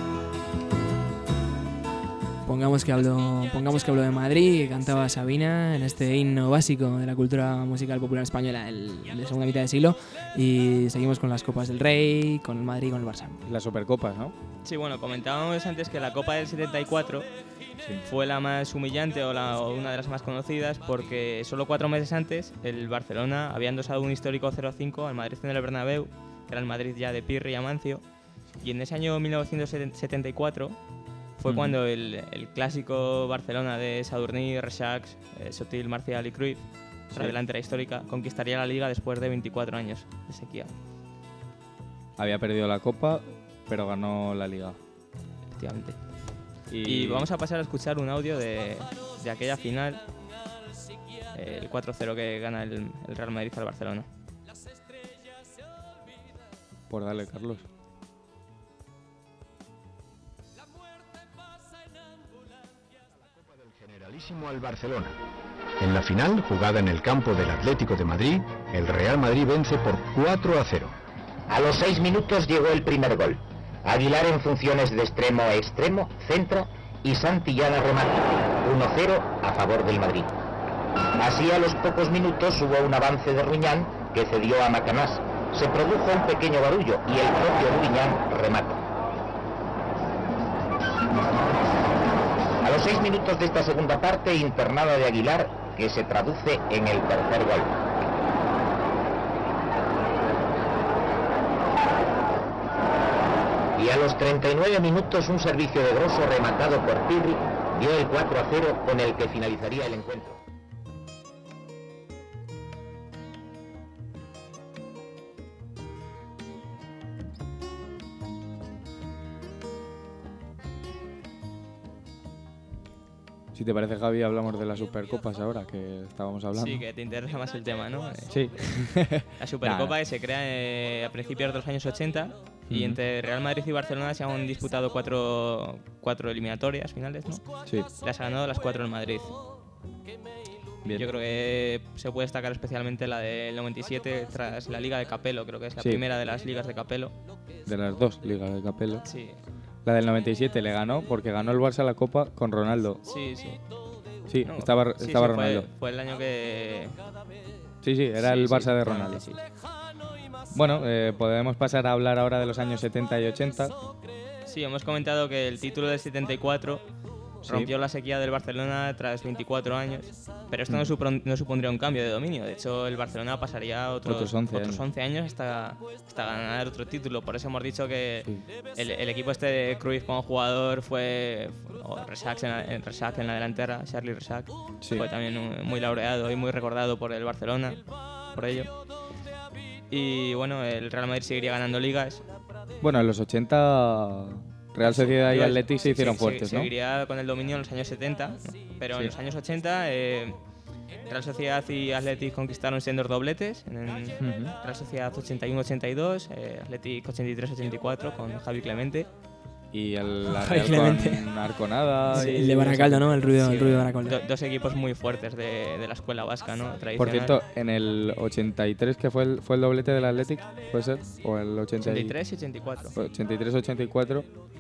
pongamos que hablo, pongamos que hablo de Madrid, que cantaba Sabina en este himno básico de la cultura musical popular española el, de segunda mitad de siglo. Y seguimos con las Copas del Rey, con el Madrid y con el Barça. Las Supercopas, ¿no? Sí, bueno, comentábamos antes que la Copa del setenta y cuatro sí. fue la más humillante o, la, o una de las más conocidas porque solo cuatro meses antes el Barcelona había endosado un histórico cero a cinco al Madrid en el Bernabéu, que era el Madrid ya de Pirri y Amancio. Y en ese año mil novecientos setenta y cuatro fue mm. cuando el, el clásico Barcelona de Sadurní, Rexach, eh, Sotil, Marcial y Cruyff, sí. la delantera histórica, conquistaría la Liga después de veinticuatro años de sequía. Había perdido la Copa, pero ganó la Liga. Efectivamente. Y, y vamos a pasar a escuchar un audio de, de aquella final, eh, el cuatro cero que gana el, el Real Madrid al Barcelona. Por darle, Carlos. Generalísimo al Barcelona. En la final, jugada en el campo del Atlético de Madrid, el Real Madrid vence por cuatro a cero. A los seis minutos llegó el primer gol. Aguilar en funciones de extremo a extremo, centra y Santillana remata. uno cero a favor del Madrid. Así a los pocos minutos hubo un avance de Rubiñán que cedió a Macanás. Se produjo un pequeño barullo y el propio Rubiñán remata. A los seis minutos de esta segunda parte, internada de Aguilar, que se traduce en el tercer gol. Y a los treinta y nueve minutos, un servicio de Grosso rematado por Pirri dio el cuatro a cero con el que finalizaría el encuentro. Si te parece, Javi, hablamos de las Supercopas ahora, que estábamos hablando. Sí, que te interesa más el tema, ¿no? Sí. La Supercopa nah. que se crea eh, a principios de los años ochenta y uh-huh. entre Real Madrid y Barcelona se han disputado cuatro, cuatro eliminatorias finales, ¿no? Sí. Las ha ganado las cuatro en Madrid. Bien. Yo creo que se puede destacar especialmente la del noventa y siete tras la Liga de Capello, creo que es la sí. primera de las ligas de Capello. De las dos ligas de Capello. Sí. La del noventa y siete le ganó porque ganó el Barça la Copa con Ronaldo. Sí, sí. Sí, no, estaba, sí, estaba sí, Ronaldo. Fue, fue el año que... Sí, sí, era sí, el Barça sí, de Ronaldo. Sí. Bueno, eh, podemos pasar a hablar ahora de los años setenta y ochenta. Sí, hemos comentado que el título del setenta y cuatro sí. rompió la sequía del Barcelona tras veinticuatro años, pero esto mm. no, supon, no supondría un cambio de dominio. De hecho, el Barcelona pasaría otros, otros, once, otros años. once años hasta, hasta ganar otro título. Por eso hemos dicho que sí. el, el equipo este de Cruyff como jugador fue Rexach en, en, Rexach en la delantera, Charlie Rexach, sí. fue también un, muy laureado y muy recordado por el Barcelona, por ello. Y bueno, el Real Madrid seguiría ganando ligas. Bueno, en los ochenta... Real Sociedad y Athletic se hicieron sí, fuertes, sí, ¿no? Seguiría con el dominio en los años setenta, ¿no? Pero sí. en los años ochenta eh, Real Sociedad y Athletic conquistaron sendos dobletes. En el uh-huh. Real Sociedad ochenta y uno ochenta y dos, eh, Athletic ochenta y tres ochenta y cuatro con Javi Clemente. Y el la Real Clemente. Con Arconada. Sí, y el de Baracaldo, ¿no? El Ruido, sí, el Ruido Baracaldo. Do, dos equipos muy fuertes de, de la escuela vasca, ¿no? Por cierto, en el ochenta y tres, que fue el, fue el doblete del Athletic, ¿puede ser? ¿O el ochenta y... ochenta y tres y ochenta y cuatro. ochenta y tres ochenta y cuatro.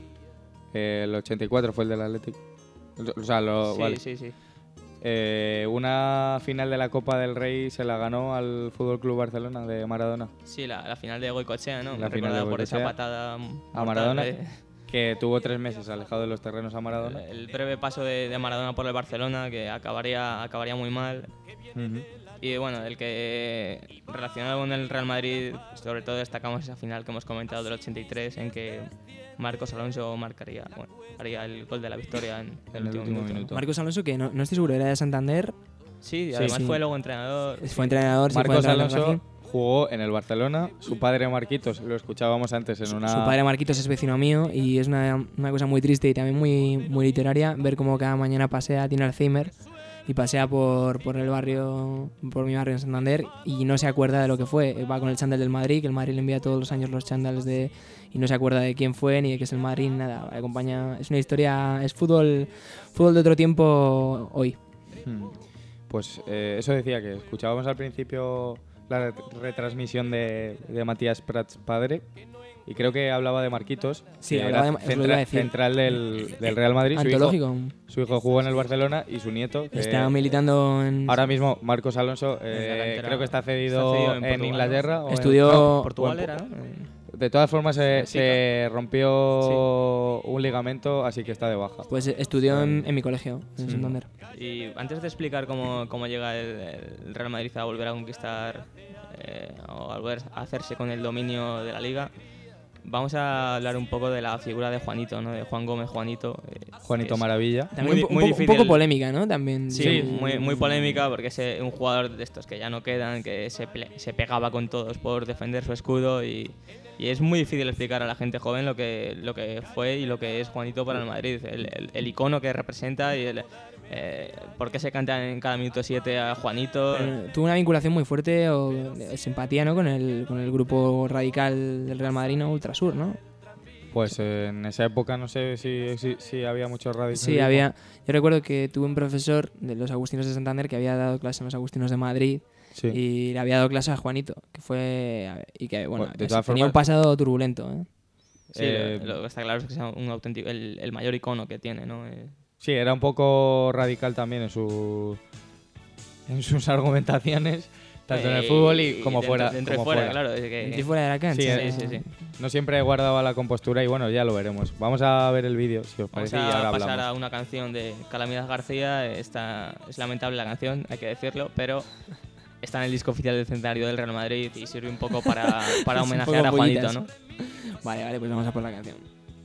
El ochenta y cuatro fue el del Athletic. O sea, lo, sí, vale. sí, sí. Eh, una final de la Copa del Rey se la ganó al Fútbol Club Barcelona de Maradona. Sí, la, la final de Goicoechea, ¿no? La final de por esa patada a Maradona, de... que tuvo tres meses alejado de los terrenos a Maradona. El, el breve paso de, de Maradona por el Barcelona, que acabaría, acabaría muy mal. Uh-huh. Y bueno, el que relacionado con el Real Madrid, sobre todo destacamos esa final que hemos comentado del ochenta y tres, en que Marcos Alonso marcaría, bueno, haría el gol de la victoria en, en el último, último minuto. minuto. Marcos Alonso, que no, no estoy seguro, era de Santander. Sí, además sí, sí. fue luego entrenador. Fue entrenador. Marcos sí, fue Alonso jugó en el Barcelona. Su padre Marquitos, lo escuchábamos antes en una... Su padre Marquitos es vecino mío y es una, una cosa muy triste y también muy, muy literaria ver cómo cada mañana pasea, tiene Alzheimer y pasea por, por el barrio, por mi barrio en Santander y no se acuerda de lo que fue. Va con el chándal del Madrid, que el Madrid le envía todos los años los chándales de... y no se acuerda de quién fue ni de que es el Madrid, nada. Acompaña, es una historia, es fútbol, fútbol de otro tiempo hoy. Hmm. Pues eh, eso decía, que escuchábamos al principio la retransmisión de, de Matías Prats padre Y creo que hablaba de Marquitos, Sí, que hablaba era de- os lo iba a centra- decir. central del, del Real Madrid. Su Antológico. hijo, su hijo jugó en el Barcelona y su nieto, que Está militando en... ahora mismo Marcos Alonso, En la eh, cantera. creo que está cedido, Está cedido en en, Portugal, Inglaterra. ¿no? o en- Estudió- no, Portugal o en- era, ¿no? De todas formas, se, Sí, se rompió un ligamento, así que está de baja. Pues estudió en, en mi colegio, en Sí. Santander. Y antes de explicar cómo, cómo llega el, el Real Madrid a volver a conquistar eh, o a volver a hacerse con el dominio de la Liga, vamos a hablar un poco de la figura de Juanito, ¿no? De Juan Gómez Juanito. eh, Juanito es Maravilla. También Muy- un, po- muy un poco, un difícil. poco polémica, ¿no? También. Sí, su- muy, muy polémica porque es eh, un jugador de estos que ya no quedan, que se, ple- se pegaba con todos por defender su escudo y, y es muy difícil explicar a la gente joven lo que, lo que fue y lo que es Juanito para el Madrid, el, el- el icono que representa y el, eh, por qué se canta en cada minuto siete a Juanito. Pero tuvo una vinculación muy fuerte o de simpatía, ¿no? Con el, con el grupo radical del Real Madrid, ¿no? Ultrasur, ¿no? Pues eh, en esa época no sé si, si, si había mucho radio. Sí, había. Yo recuerdo que tuve un profesor de los Agustinos de Santander que había dado clase en los Agustinos de Madrid. Sí. Y le había dado clase a Juanito, que fue. y que, bueno, Bueno, de es- todas tenía formas- un pasado turbulento, ¿eh? Sí, Eh, lo, lo que está claro es que es un auténtico, el, el mayor icono que tiene, ¿no? Eh, Sí, era un poco radical también en su en sus argumentaciones, tanto en el eh, fútbol y como dentro- fuera. dentro y como fuera, claro. es que- Dentro y fuera de la cancha. Sí, Sí, eh, sí, sí. No siempre guardaba la compostura y bueno, ya lo veremos. Vamos a ver el vídeo, si os Vamos parece, y ahora a pasar hablamos. a una canción de Calamidad García. Esta es lamentable la canción, hay que decirlo, pero está en el disco oficial del centenario del Real Madrid y sirve un poco para, para Es un homenajear poco a Juanito, pollitas. ¿no? Vale, vale, pues vamos a por la canción.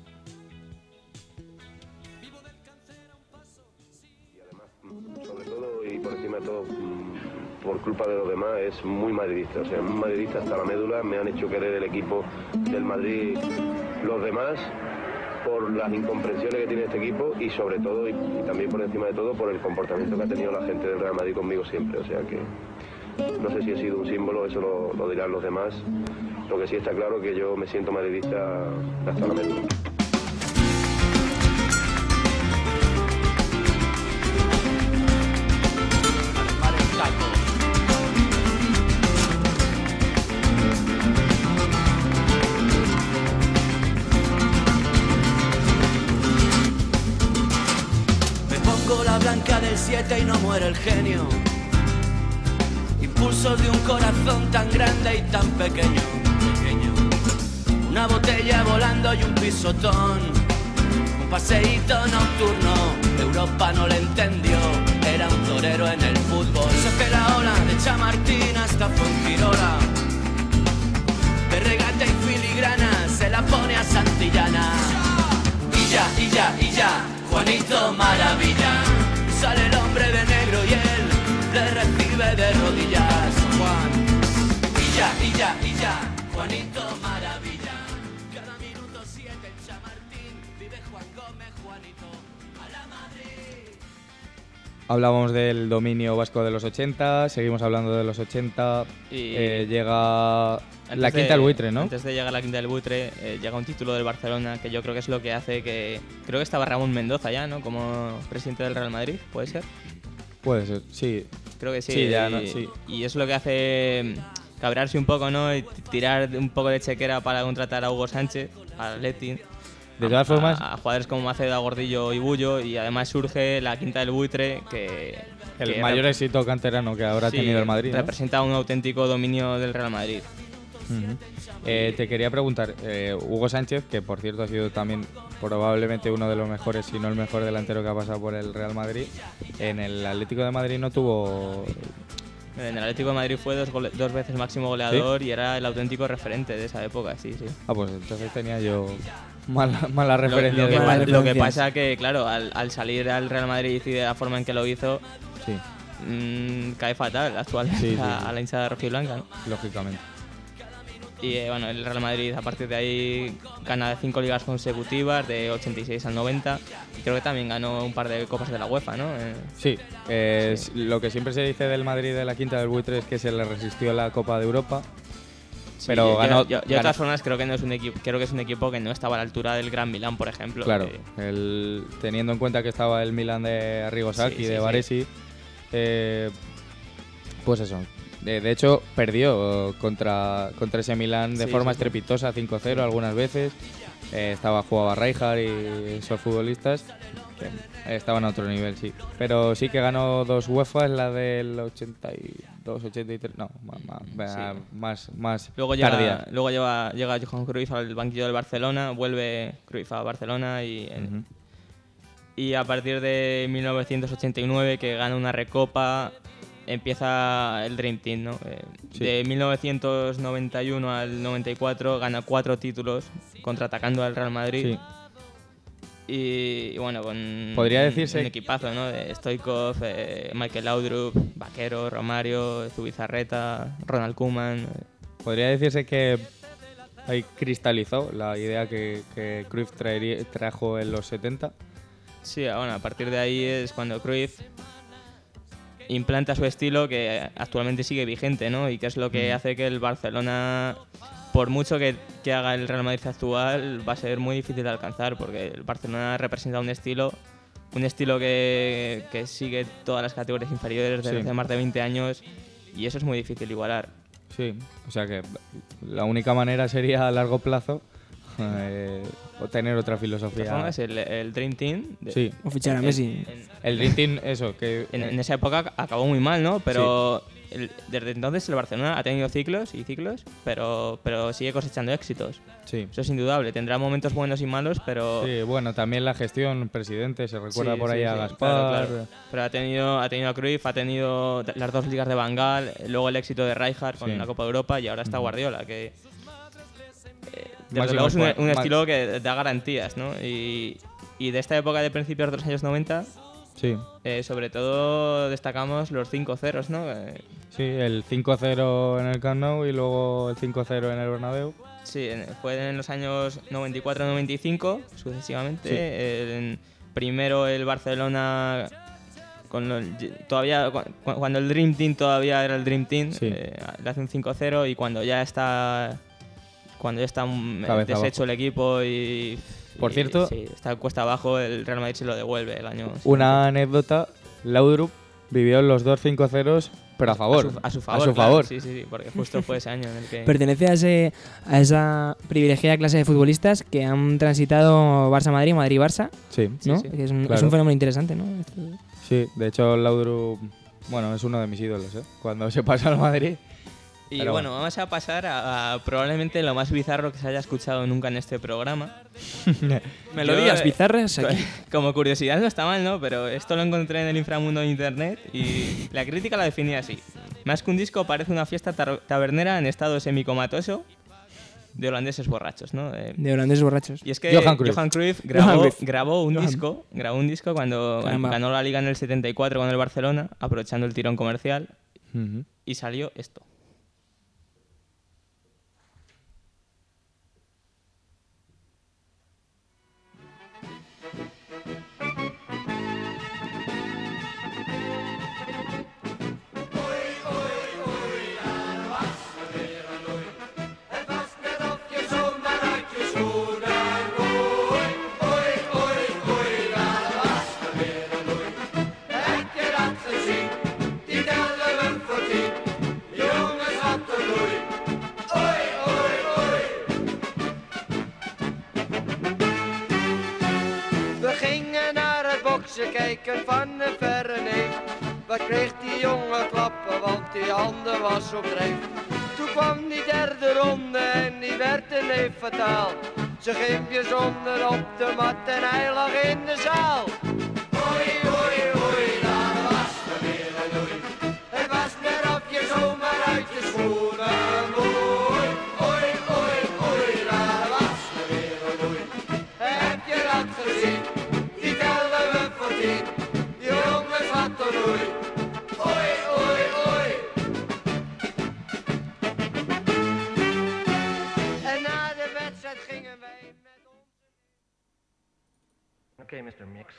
Sobre todo y por encima de todo, mm, por culpa de los demás, es muy madridista. O sea, muy madridista hasta la médula. Me han hecho querer el equipo del Madrid los demás por las incomprensiones que tiene este equipo y sobre todo, y, y también por encima de todo, por el comportamiento que ha tenido la gente del Real Madrid conmigo siempre. O sea que no sé si he sido un símbolo, eso lo, lo dirán los demás. Lo que sí está claro es que yo me siento madridista hasta la médula. Me pongo la blanca del siete y no muere el genio. Impulsos de un corazón tan grande y tan pequeño, pequeño. Una botella volando y un pisotón. Un paseíto nocturno, Europa no le entendió. Era un torero en el fútbol. Se hace la ola de Chamartín hasta Fuengirola. De regate y filigrana se la pone a Santillana. Y ya, y ya, y ya, Juanito Maravilla. Sale el hombre de negro y él le recibe de rodillas, Juan. Y ya, y ya, y ya, Juanito Maravilla. Cada minuto siete en Chamartín vive Juan Gómez, Juanito a la Madrid. Hablábamos del dominio vasco de los ochenta, seguimos hablando de los ochenta. Y- eh, llega Antes la quinta de- del buitre, ¿no? Antes de llegar a la quinta del buitre, eh, llega un título del Barcelona que yo creo que es lo que hace que... Creo que estaba Ramón Mendoza ya, ¿no? Como presidente del Real Madrid, ¿puede ser? Puede ser, sí. Creo que sí. Sí, ya, y, no, sí. y es lo que hace mm, cabrearse un poco, ¿no? Y t- tirar un poco de chequera para contratar a Hugo Sánchez, a Atleti. De todas a, formas- A, a jugadores como Maceda, Gordillo y Bullo. Y además surge la quinta del buitre, que... El que mayor rep- éxito canterano que habrá sí, tenido el Madrid, ¿no? representa un auténtico dominio del Real Madrid. Ujú. Eh, te quería preguntar, eh, Hugo Sánchez, que por cierto ha sido también probablemente uno de los mejores, si no el mejor delantero que ha pasado por el Real Madrid, en el Atlético de Madrid no tuvo... En el Atlético de Madrid fue dos, gole- dos veces máximo goleador y era el auténtico referente de esa época, sí, sí. Ah, pues entonces tenía yo mala, mala Lo, referencia. lo que, de- pa- lo que pasa que, claro, al, al salir al Real Madrid y de la forma en que lo hizo, Sí, mm, cae fatal actualmente Sí, sí, a, sí. a la hinchada rojiblanca, ¿no? lógicamente. Y eh, bueno, el Real Madrid a partir de ahí gana cinco ligas consecutivas, de ochenta y seis al noventa. Y creo que también ganó un par de copas de la UEFA, ¿no? Eh, Sí, eh, s- lo que siempre se dice del Madrid de la quinta del buitre es que se le resistió la Copa de Europa, sí, pero yo- ganó... Yo, yo de ganó- todas formas creo que no es un equipo, creo que es un equipo que no estaba a la altura del Gran Milán, por ejemplo. Claro, que- el- teniendo en cuenta que estaba el Milan de Arrigo Sacchi, Sí, sí, de sí. Baresi, eh, pues eso, De, de hecho, perdió contra, contra ese Milán de Sí, forma sí, sí. estrepitosa, cinco cero algunas veces. Eh, estaba jugaba Rijkaard y esos futbolistas que estaban a otro nivel, sí. Pero sí que ganó dos UEFA, la del ochenta y dos, ochenta y tres, no, más, más, Sí. más, más Luego, tardía. llega, luego lleva, llega Johan Cruyff al banquillo del Barcelona, vuelve Cruyff a Barcelona y, Ujú. y a partir de mil novecientos ochenta y nueve, que gana una Recopa, empieza el Dream Team, ¿no? Eh, Sí. De mil novecientos noventa y uno al noventa y cuatro gana cuatro títulos contraatacando al Real Madrid. Sí. Y, y bueno, con Podría un- decirse- un equipazo, ¿no? De Stoichkov, eh, Michael Laudrup, Vaquero, Romario, Zubizarreta, Ronald Koeman. Podría decirse que ahí cristalizó la idea que, que Cruyff traería- trajo en los setenta. Sí, bueno, a partir de ahí es cuando Cruyff implanta su estilo, que actualmente sigue vigente, ¿no? Y que es lo que Mm. hace que el Barcelona, por mucho que, que haga el Real Madrid actual, va a ser muy difícil de alcanzar, porque el Barcelona representa un estilo un estilo que, que sigue todas las categorías inferiores desde Sí. hace más de veinte años, y eso es muy difícil igualar. Sí, o sea que la única manera sería a largo plazo eh, o tener otra De filosofía. todas formas, el, el Dream Team... de- Sí. O fichar a en- Messi. en- El Dream Team, eso, que... En, en esa época acabó muy mal, ¿no? Pero el- desde entonces el Barcelona ha tenido ciclos y ciclos, pero, pero sigue cosechando éxitos. Sí. Eso es indudable. Tendrá momentos buenos y malos, pero... Sí, bueno, también la gestión presidente, se recuerda Sí, por sí, ahí a sí, Gaspar. claro, claro. Pero ha tenido, ha tenido a Cruyff, ha tenido las dos ligas de Van Gaal, luego el éxito de Rijkaard con Sí. la Copa de Europa, y ahora está Ujú. Guardiola, que... eh, Máximo desde luego es un, expo- un ma- estilo que da garantías, ¿no? Y, y de esta época de principios de los años noventa... Sí. Eh, sobre todo destacamos los cinco ceros, ¿no? Eh, Sí, el cinco cero en el Camp Nou y luego el cinco cero en el Bernabéu. sí, en- fue en los años noventa y cuatro noventa y cinco, sucesivamente. Sí. En- primero el Barcelona, con lo- todavía cu- cu- cuando el Dream Team todavía era el Dream Team, Sí. eh, le hace un cinco cero, y cuando ya está cuando ya está mm, Cabeza deshecho abajo. el equipo y... Por y- cierto- sí, está cuesta abajo, el Real Madrid se lo devuelve el año... Una anécdota, Laudrup vivió los dos cinco ceros, pero a favor. A su, a su favor, A su claro, favor. sí, sí, sí, porque justo fue ese año en el que... Pertenece a, ese, a esa privilegiada clase de futbolistas que han transitado Barça-Madrid, Madrid-Barça, Sí. ¿no? Sí, sí. Que es, un, es Claro. un fenómeno interesante, ¿no? Sí, de hecho Laudrup, bueno, es uno de mis ídolos, ¿eh? Cuando se pasa al Madrid. Y Pero bueno, vamos a pasar a, a probablemente lo más bizarro que se haya escuchado nunca en este programa. Melodías Yo, eh, bizarras co- aquí. Como curiosidad no está mal, ¿no? Pero esto lo encontré en el inframundo de internet y la crítica la definía así. Más que un disco, parece una fiesta tar- tabernera en estado semicomatoso de holandeses borrachos, ¿no? Eh, De holandeses borrachos. y es que Johan Cruyff. Cruyff Johan grabó, Cruyff. grabó un Johan. disco, grabó un disco cuando Caramba. ganó la Liga en el setenta y cuatro con el Barcelona, aprovechando el tirón comercial, Ujú. y salió esto. We gingen naar het boksen kijken van een verre neef. Wat kreeg die jongen klappen, want die handen was op drijf. Toen kwam die derde ronde en die werd een neef fataal. Ze ging je zonder op de mat en hij lag in de zaal. Oei, oei, oei, daar was er weer een oei. Het was net of je zomaar uit je schoenen moei. Oei, oei, oei, daar was er weer een oei. Heb je dat gezien? Die telden we voor tien. Die jongens had een oei. Oei, oei, oei. En na de wedstrijd gingen wij met onze... Okay, mister Mix.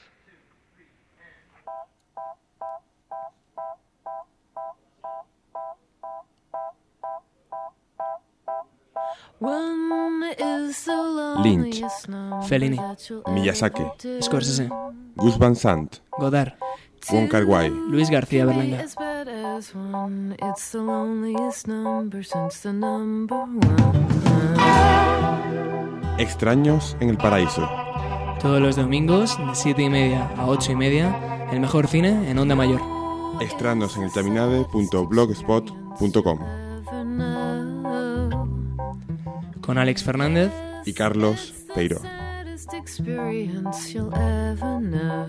Lynch. Fellini. Miyazaki. Scorsese. Gus Van Sant. Godard. Wong Kar-wai. Luis García Berlanga. As bad as one, it's the loneliest number since the number one. Extraños en el paraíso. Todos los domingos de siete y media a ocho y media, el mejor cine en Onda Mayor. Extraños en el terminade punto blogspot punto com. Con Alex Fernández y Carlos Peiro. Saddest experience you'll ever know.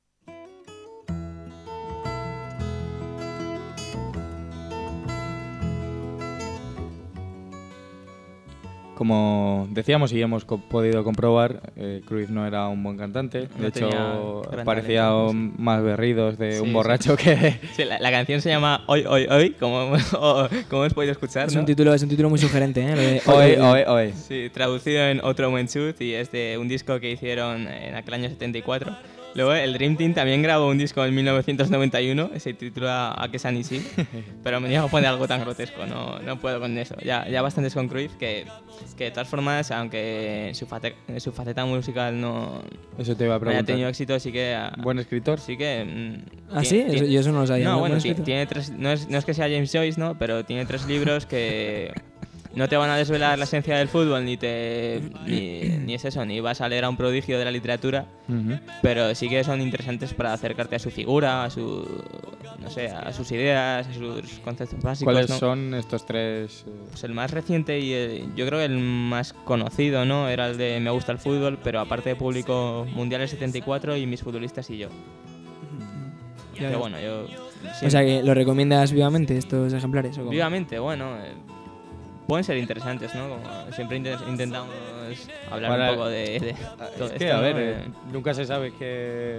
Como decíamos y hemos co- podido comprobar, eh, Cruyff no era un buen cantante. De No tenía hecho, gran parecía talento, un- más berridos de Sí, un sí. borracho que... Sí, la, la canción se llama Hoy, Hoy, Hoy, como, o- como hemos podido escuchar, Es ¿no? un título, es un título muy sugerente, ¿eh? Lo de Oe, oe, oe. Sí, traducido en Otro Menchut y es de un disco que hicieron en aquel año setenta y cuatro. Luego el Dream Team también grabó un disco en mil novecientos noventa y uno, se titula A que San Sí, pero me niego a poner algo tan grotesco, no, no puedo con eso. Ya, ya bastantes con Cruyff, que, que de todas formas, aunque su, fate- su faceta musical no, Eso te iba a no preguntar. haya tenido éxito, sí que... ¿Buen escritor? Sí que... mm, ¿Ah, tiene- sí? Eso- tiene- yo eso no lo sabía, No, ¿no? bueno, ¿Buen ti- escritor? tiene tres... No es, no es que sea James Joyce, ¿no? Pero tiene tres libros que... No te van a desvelar la esencia del fútbol, ni te ni, ni es eso, ni vas a leer a un prodigio de la literatura, Ujú. pero sí que son interesantes para acercarte a su figura, a su no sé, a sus ideas, a sus conceptos básicos. ¿Cuáles ¿no? son estos tres? eh? Pues el más reciente y el- yo creo que el más conocido, ¿no? Era el de Me gusta el fútbol, pero aparte publicó Mundiales setenta y cuatro y Mis futbolistas y yo. Ya Que ves. bueno, yo O sea que lo recomiendas vivamente estos ejemplares. ¿o cómo? Vivamente, bueno, eh, pueden ser interesantes, ¿no? Como siempre inte- intentamos hablar Para- un poco de, de todo Es esto, que, a ¿no? ver, Eh, eh, nunca se sabe que,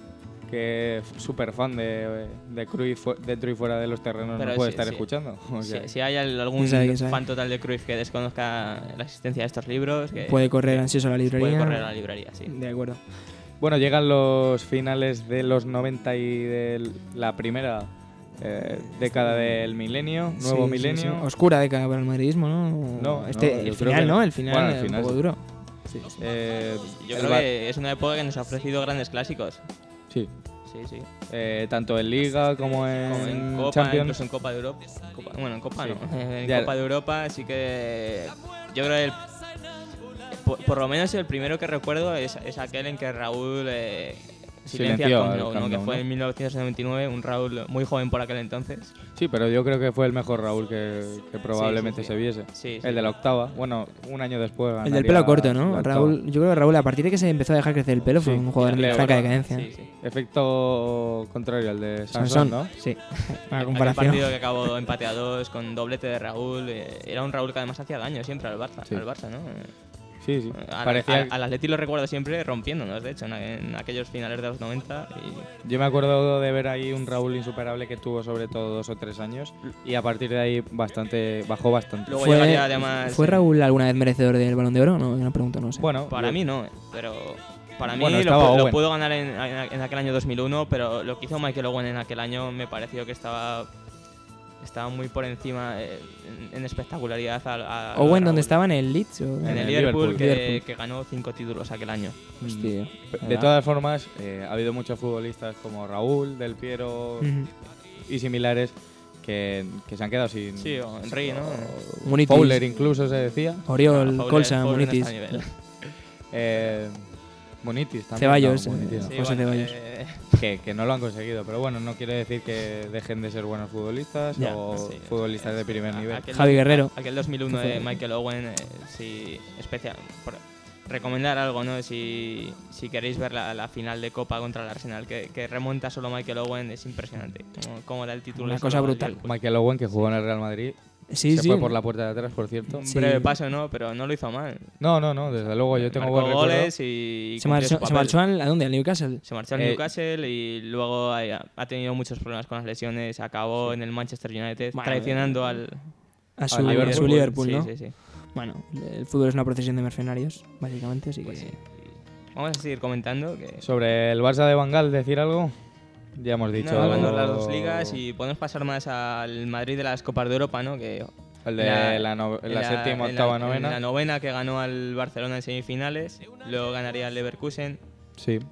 que súper fan de, de Cruyff fu- dentro y fuera de los terrenos pero no puede sí, estar sí. escuchando. O Si- sea, si hay al- algún Quién sabe, quién sabe. fan total de Cruyff que desconozca la existencia de estos libros, que Puede correr ansioso a la librería. puede correr a la librería, sí. De acuerdo. Bueno, llegan los finales de los noventa y de la primera eh, década del milenio, nuevo Sí, milenio. sí, sí. Oscura década para el madridismo, ¿no? No, este, no, yo el creo final, que- ¿no? El final, bueno, el es final un poco sí. duro. Sí, sí. Eh, Yo el creo Bar- que es una época que nos ha ofrecido grandes clásicos. Sí. Sí, sí. Eh, tanto en Liga como en, Como en Copa, Champions. incluso en Copa de Europa. Copa- bueno, en Copa Sí. no. En Ya- Copa de Europa sí que... Yo creo que el- por, por lo menos el primero que recuerdo es, es aquel en que Raúl eh, silencia el Silenció Camp al Nou, ¿no? Camp Que Nou, fue ¿no? en mil novecientos noventa y nueve, un Raúl muy joven por aquel entonces. Sí, pero yo creo que fue el mejor Raúl que, que probablemente sí, sí. se viese. Sí, sí. El de la octava. Bueno, un año después. El ganaría del pelo corto, la ¿no? octava. Raúl, yo creo que Raúl, a partir de que se empezó a dejar crecer el pelo, fue Sí, un jugador el en de franca Borja. decadencia. Sí, sí. Efecto contrario al de Sansón, Sansón, ¿no? Sí. Una Aquel comparación. partido que acabó empate a dos con doblete de Raúl. eh, era un Raúl que además hacía daño siempre al Barça, Sí. al Barça, ¿no? Sí, sí. Al, Parecía- al- al Atleti lo recuerdo siempre rompiéndonos, de hecho, en, en aquellos finales de los noventa. Y Yo me acuerdo de ver ahí un Raúl insuperable que tuvo sobre todo dos o tres años y a partir de ahí bastante bajó bastante. Luego ¿Fue, llegaría además... ¿Fue Raúl alguna vez merecedor del Balón de Oro? No, yo no pregunto, no sé. Bueno, Para yo- mí no, eh, pero para mí Bueno, lo, estaba pu- lo Owen. pudo ganar en, en- en aquel año dos mil uno, pero lo que hizo Michael Owen en aquel año me pareció que estaba estaba muy por encima eh, en, en espectacularidad a, a- a ¿Owen Raúl. dónde estaba? ¿En el Leeds? o- En, En el el Liverpool, Liverpool. que, Liverpool. que ganó cinco títulos aquel año. Hostia. De ¿verdad? todas formas, eh, ha habido muchos futbolistas como Raúl, Del Piero Ujú. y similares que, que se han quedado sin... Sí, o Henry, ¿no? Munitis. Fowler incluso se decía. Oriol, No, Fowler- Colsa, Fowler no Munitis. está a nivel. Eh, Munitis también. Ceballos, no, Munitis eh, no. Sí, José bueno, Ceballos. eh, Que, que no lo han conseguido, pero bueno, no quiere decir que dejen de ser buenos futbolistas Ya, o sí, futbolistas de primer a- nivel. aquel- Javi Guerrero. Aquel dos mil uno Que de fue- Michael Owen, eh, sí, especial. por recomendar algo, ¿no? Si, si queréis ver la, la final de Copa contra el Arsenal, que, que remonta solo Michael Owen, es impresionante. Como, como da el título. Una solo cosa al brutal. Liverpool. Michael Owen, que jugó en el Real Madrid, Sí, se sí. fue por la puerta de atrás, por cierto. Un Sí. breve paso, ¿no? Pero no lo hizo mal. No, no, no, desde luego yo tengo Marcó buen recuerdo. goles y Se cumplió marchó, su se papel. marchó al, ¿a dónde? ¿Al Newcastle? Se marchó al Eh, Newcastle y luego ha, ha tenido muchos problemas con las lesiones. Acabó en el Manchester United, Bueno, traicionando al, A su Al Liverpool, Liverpool. su Liverpool, sí, ¿no? sí, sí. Bueno, el fútbol es una procesión de mercenarios, básicamente, así que... Pues sí. Vamos a seguir comentando. Que Sobre el Barça de Van Gaal, ¿decir algo? Ya hemos dicho. no, hablando de las dos ligas y podemos pasar más al Madrid de las Copas de Europa, ¿no? Que El de en la, no- en la séptima, en octava, en novena. la novena que ganó al Barcelona en semifinales, luego ganaría el Leverkusen. Sí.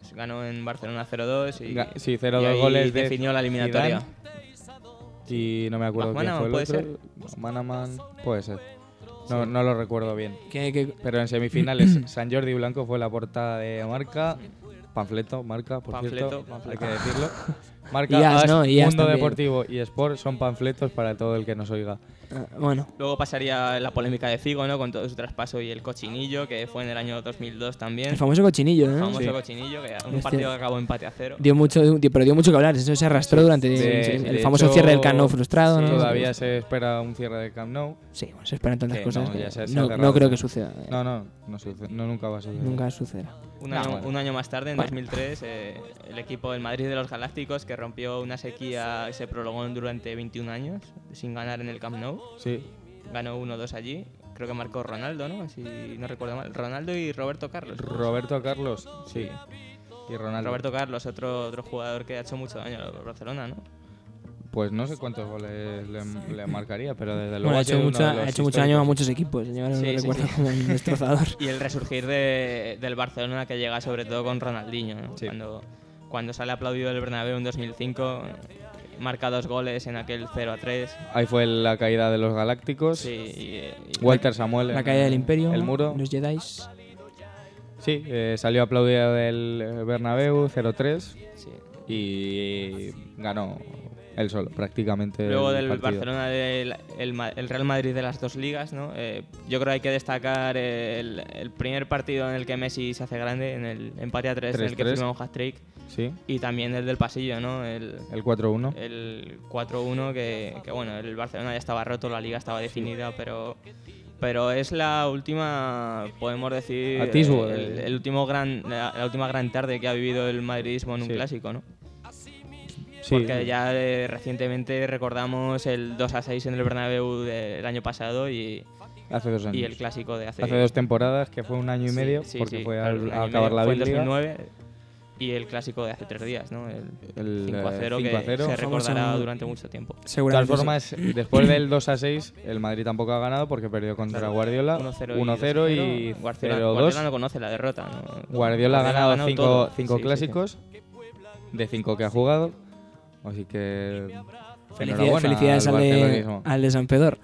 ganó en Barcelona cero dos y, Ga- sí, cero dos y ahí goles de definió la eliminatoria. Zidane. Y no me acuerdo quién Manaman, fue el ¿puede otro. Manaman, puede ser. No, no lo recuerdo bien. ¿Qué- qué- Pero en semifinales, San Jordi Blanco fue la portada de Marca. Panfleto, Marca, por Panfleto, cierto, panfleto. hay que decirlo. Marca, I A S, As, ¿no? I A S Mundo también. Deportivo y Sport son panfletos para todo el que nos oiga. Ah, bueno. Luego pasaría la polémica de Figo, ¿no? Con todo su traspaso y el cochinillo, que fue en el año dos mil dos también. El famoso cochinillo, ¿no? El famoso Sí. cochinillo, que un Hostia. partido que acabó empate a cero. Dio mucho, pero dio mucho que hablar. Eso se arrastró durante De- el, de famoso hecho, cierre del Camp Nou frustrado, ¿no? Todavía se espera un cierre del Camp Nou. Sí, bueno, se esperan tantas Que cosas. no, que ya se- se no, ha no cerrado. creo que suceda. eh. No, no, no, suce- no, nunca va a suceder. Nunca sucederá. Un No, año, bueno. un año más tarde, en Bueno. dos mil tres, eh, el equipo del Madrid de los Galácticos, que rompió una sequía que se prolongó durante veintiún años, sin ganar en el Camp Nou. Sí. Ganó uno dos allí. Creo que marcó Ronaldo, ¿no? Si no recuerdo mal. Ronaldo y Roberto Carlos. Roberto Carlos, sí. Y Ronaldo. Roberto Carlos, otro, otro jugador que ha hecho mucho daño al Barcelona, ¿no? Pues no sé cuántos goles le, le marcaría, pero desde luego Bueno, ha ha hecho, sido uno mucho, de los ha hecho mucho daño a históricos. muchos equipos. Yo ahora Sí, lo sí, recuerdo sí. como un destrozador. Y el resurgir de, del Barcelona que llega sobre todo con Ronaldinho, ¿no? Sí. Cuando, cuando sale aplaudido del Bernabéu en dos mil cinco, marca dos goles en aquel cero a tres. Ahí fue la caída de los Galácticos. Sí, y, y- Walter Samuel. La en caída del Imperio. El muro. Los Jedi. Sí, eh, salió aplaudido del eh, Bernabéu cero tres sí. y ganó él solo, prácticamente. Luego el del partido. Barcelona, del el, Ma- el Real Madrid de las dos ligas, ¿no? Eh, yo creo que hay que destacar el, el primer partido en el que Messi se hace grande, en el empate a tres, en el que tres tres. firma un hat-trick. Sí. Y también el del pasillo, ¿no? El, El cuatro uno. El cuatro uno que, que, bueno, el Barcelona ya estaba roto, la liga estaba definida, pero... Pero es la última, podemos decir, Atisbo el, de- el último gran, la, la última gran tarde que ha vivido el madridismo en un Sí. clásico, ¿no? Sí. Porque ya eh, recientemente recordamos el dos a seis en el Bernabéu del año pasado y, Hace dos años. y el clásico de hace... Hace dos temporadas, que fue un año y Sí, medio, sí, porque sí, fue claro, al- un a año y acabar medio, la fue en Big Liga. dos mil nueve y el clásico de hace tres días, ¿no? El, El, cinco a eh, cero, cinco a que cero. se recordará Famoso- durante mucho tiempo. De todas Seguramente. formas, después del dos a seis, el Madrid tampoco ha ganado porque perdió contra Claro, Guardiola uno cero uno cero y Guardiola, cero dos. Guardiola no conoce la derrota, ¿no? Guardiola ha ganado cinco, todo. cinco Sí, sí, clásicos de cinco que ha jugado. Así que. Felicidades, enhorabuena felicidades al al, de, barcelonismo. al de San Pedro.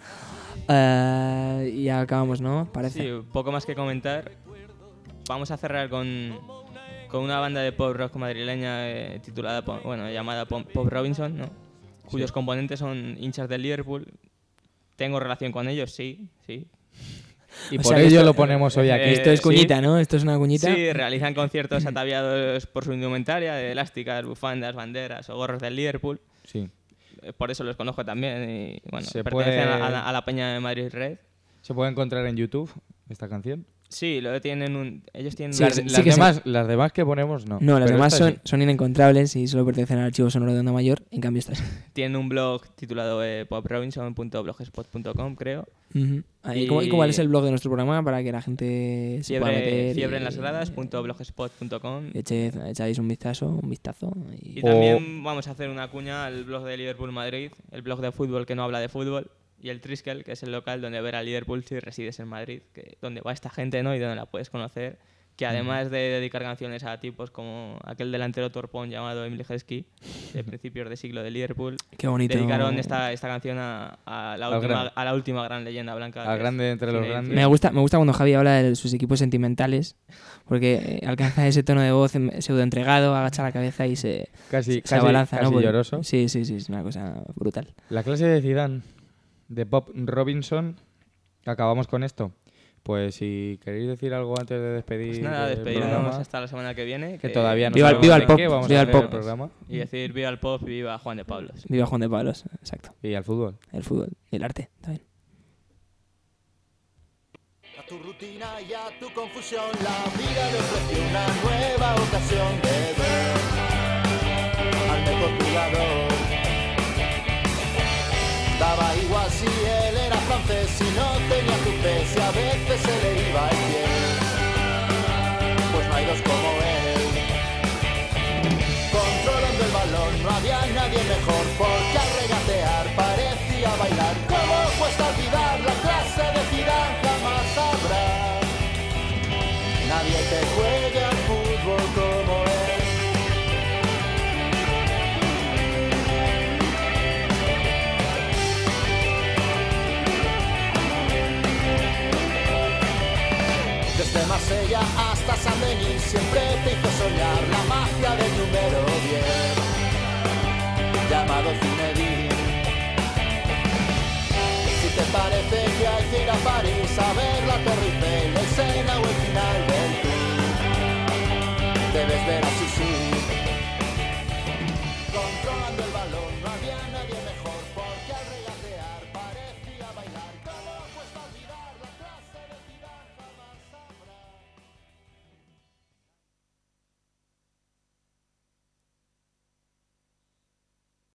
Eh, y ya acabamos, ¿no? Parece. Sí, poco más que comentar. Vamos a cerrar con, con una banda de pop rock madrileña eh, titulada, Po- bueno, llamada Pop, Pop Robinson, ¿no? Cuyos Sí. componentes son hinchas del Liverpool. ¿Tengo relación con ellos? Sí, sí. Y O por sea que ello esto- lo ponemos hoy aquí. Esto es sí. cuñita, ¿no? Esto es una cuñita. Sí, realizan conciertos ataviados por su indumentaria de elásticas, bufandas, banderas o gorros del Liverpool. Sí. Eh, Por eso los conozco también y, bueno, Se pertenecen puede- a, la, a la peña de Madrid Red. ¿Se puede encontrar en YouTube esta canción? Sí, lo tienen un, ellos tienen Sí, las, sí, las sí que demás, las demás que ponemos no. No, las Pero demás esta son, sí. son inencontrables y solo pertenecen al archivo sonoro de Onda Mayor. En cambio, estas. tienen un blog titulado eh, pop robinson punto blogspot punto com, creo. Ujú. Ahí, Y- ¿cómo, y cuál es el blog de nuestro programa para que la gente se pueda Fiebre, meter? fiebre y- en las gradas punto blogspot punto com. eche- echáis un vistazo, un vistazo. Y, Y también vamos a hacer una cuña al blog de Liverpool Madrid, el blog de fútbol que no habla de fútbol, y el Triskel, que es el local donde ver a Liverpool si resides en Madrid, que donde va esta gente, ¿no? Y donde la puedes conocer, que además de dedicar canciones a tipos como aquel delantero torpón llamado Emil Heskey, de principios de siglo de Liverpool, Qué bonito. dedicaron esta, esta canción a, a, la Al última, gran- a la última gran leyenda blanca. Al que es grande entre los Zinedine grandes. Me gusta, me gusta cuando Javi habla de sus equipos sentimentales, porque eh, alcanza ese tono de voz em- pseudo entregado, agacha la cabeza y se, Casi, se casi, abalanza, casi ¿no? Porque- lloroso. Sí, sí, sí, es una cosa brutal. La clase de Zidane de Pop Robinson. Acabamos con esto. Pues si queréis decir algo antes de despedir Pues nada, el despedirnos programa, hasta la semana que viene. que todavía no Viva el- sabemos viva el de pop, qué vamos viva a el hacer pop. el programa. Y decir viva el pop y viva Juan de Pablos. Viva Juan de Pablos, exacto. Y al fútbol. El fútbol y el arte también. A tu rutina y a tu confusión la vida le ofreció una nueva ocasión de ver al mejor jugador. Daba igual si él era francés, si no tenía tupé, si a veces se le iba el pie. Pues no hay dos como él. Controlando el balón no había nadie mejor, porque al regatear parecía bailar. ¿Cómo cuesta olvidar la clase de Zidane? Jamás habrá nadie que juegue al fútbol como él. Desde Marsella hasta San Denis siempre te hizo soñar la magia del número diez, llamado Zinedine. Si te parece que hay que ir a París a ver la Torre Eiffel,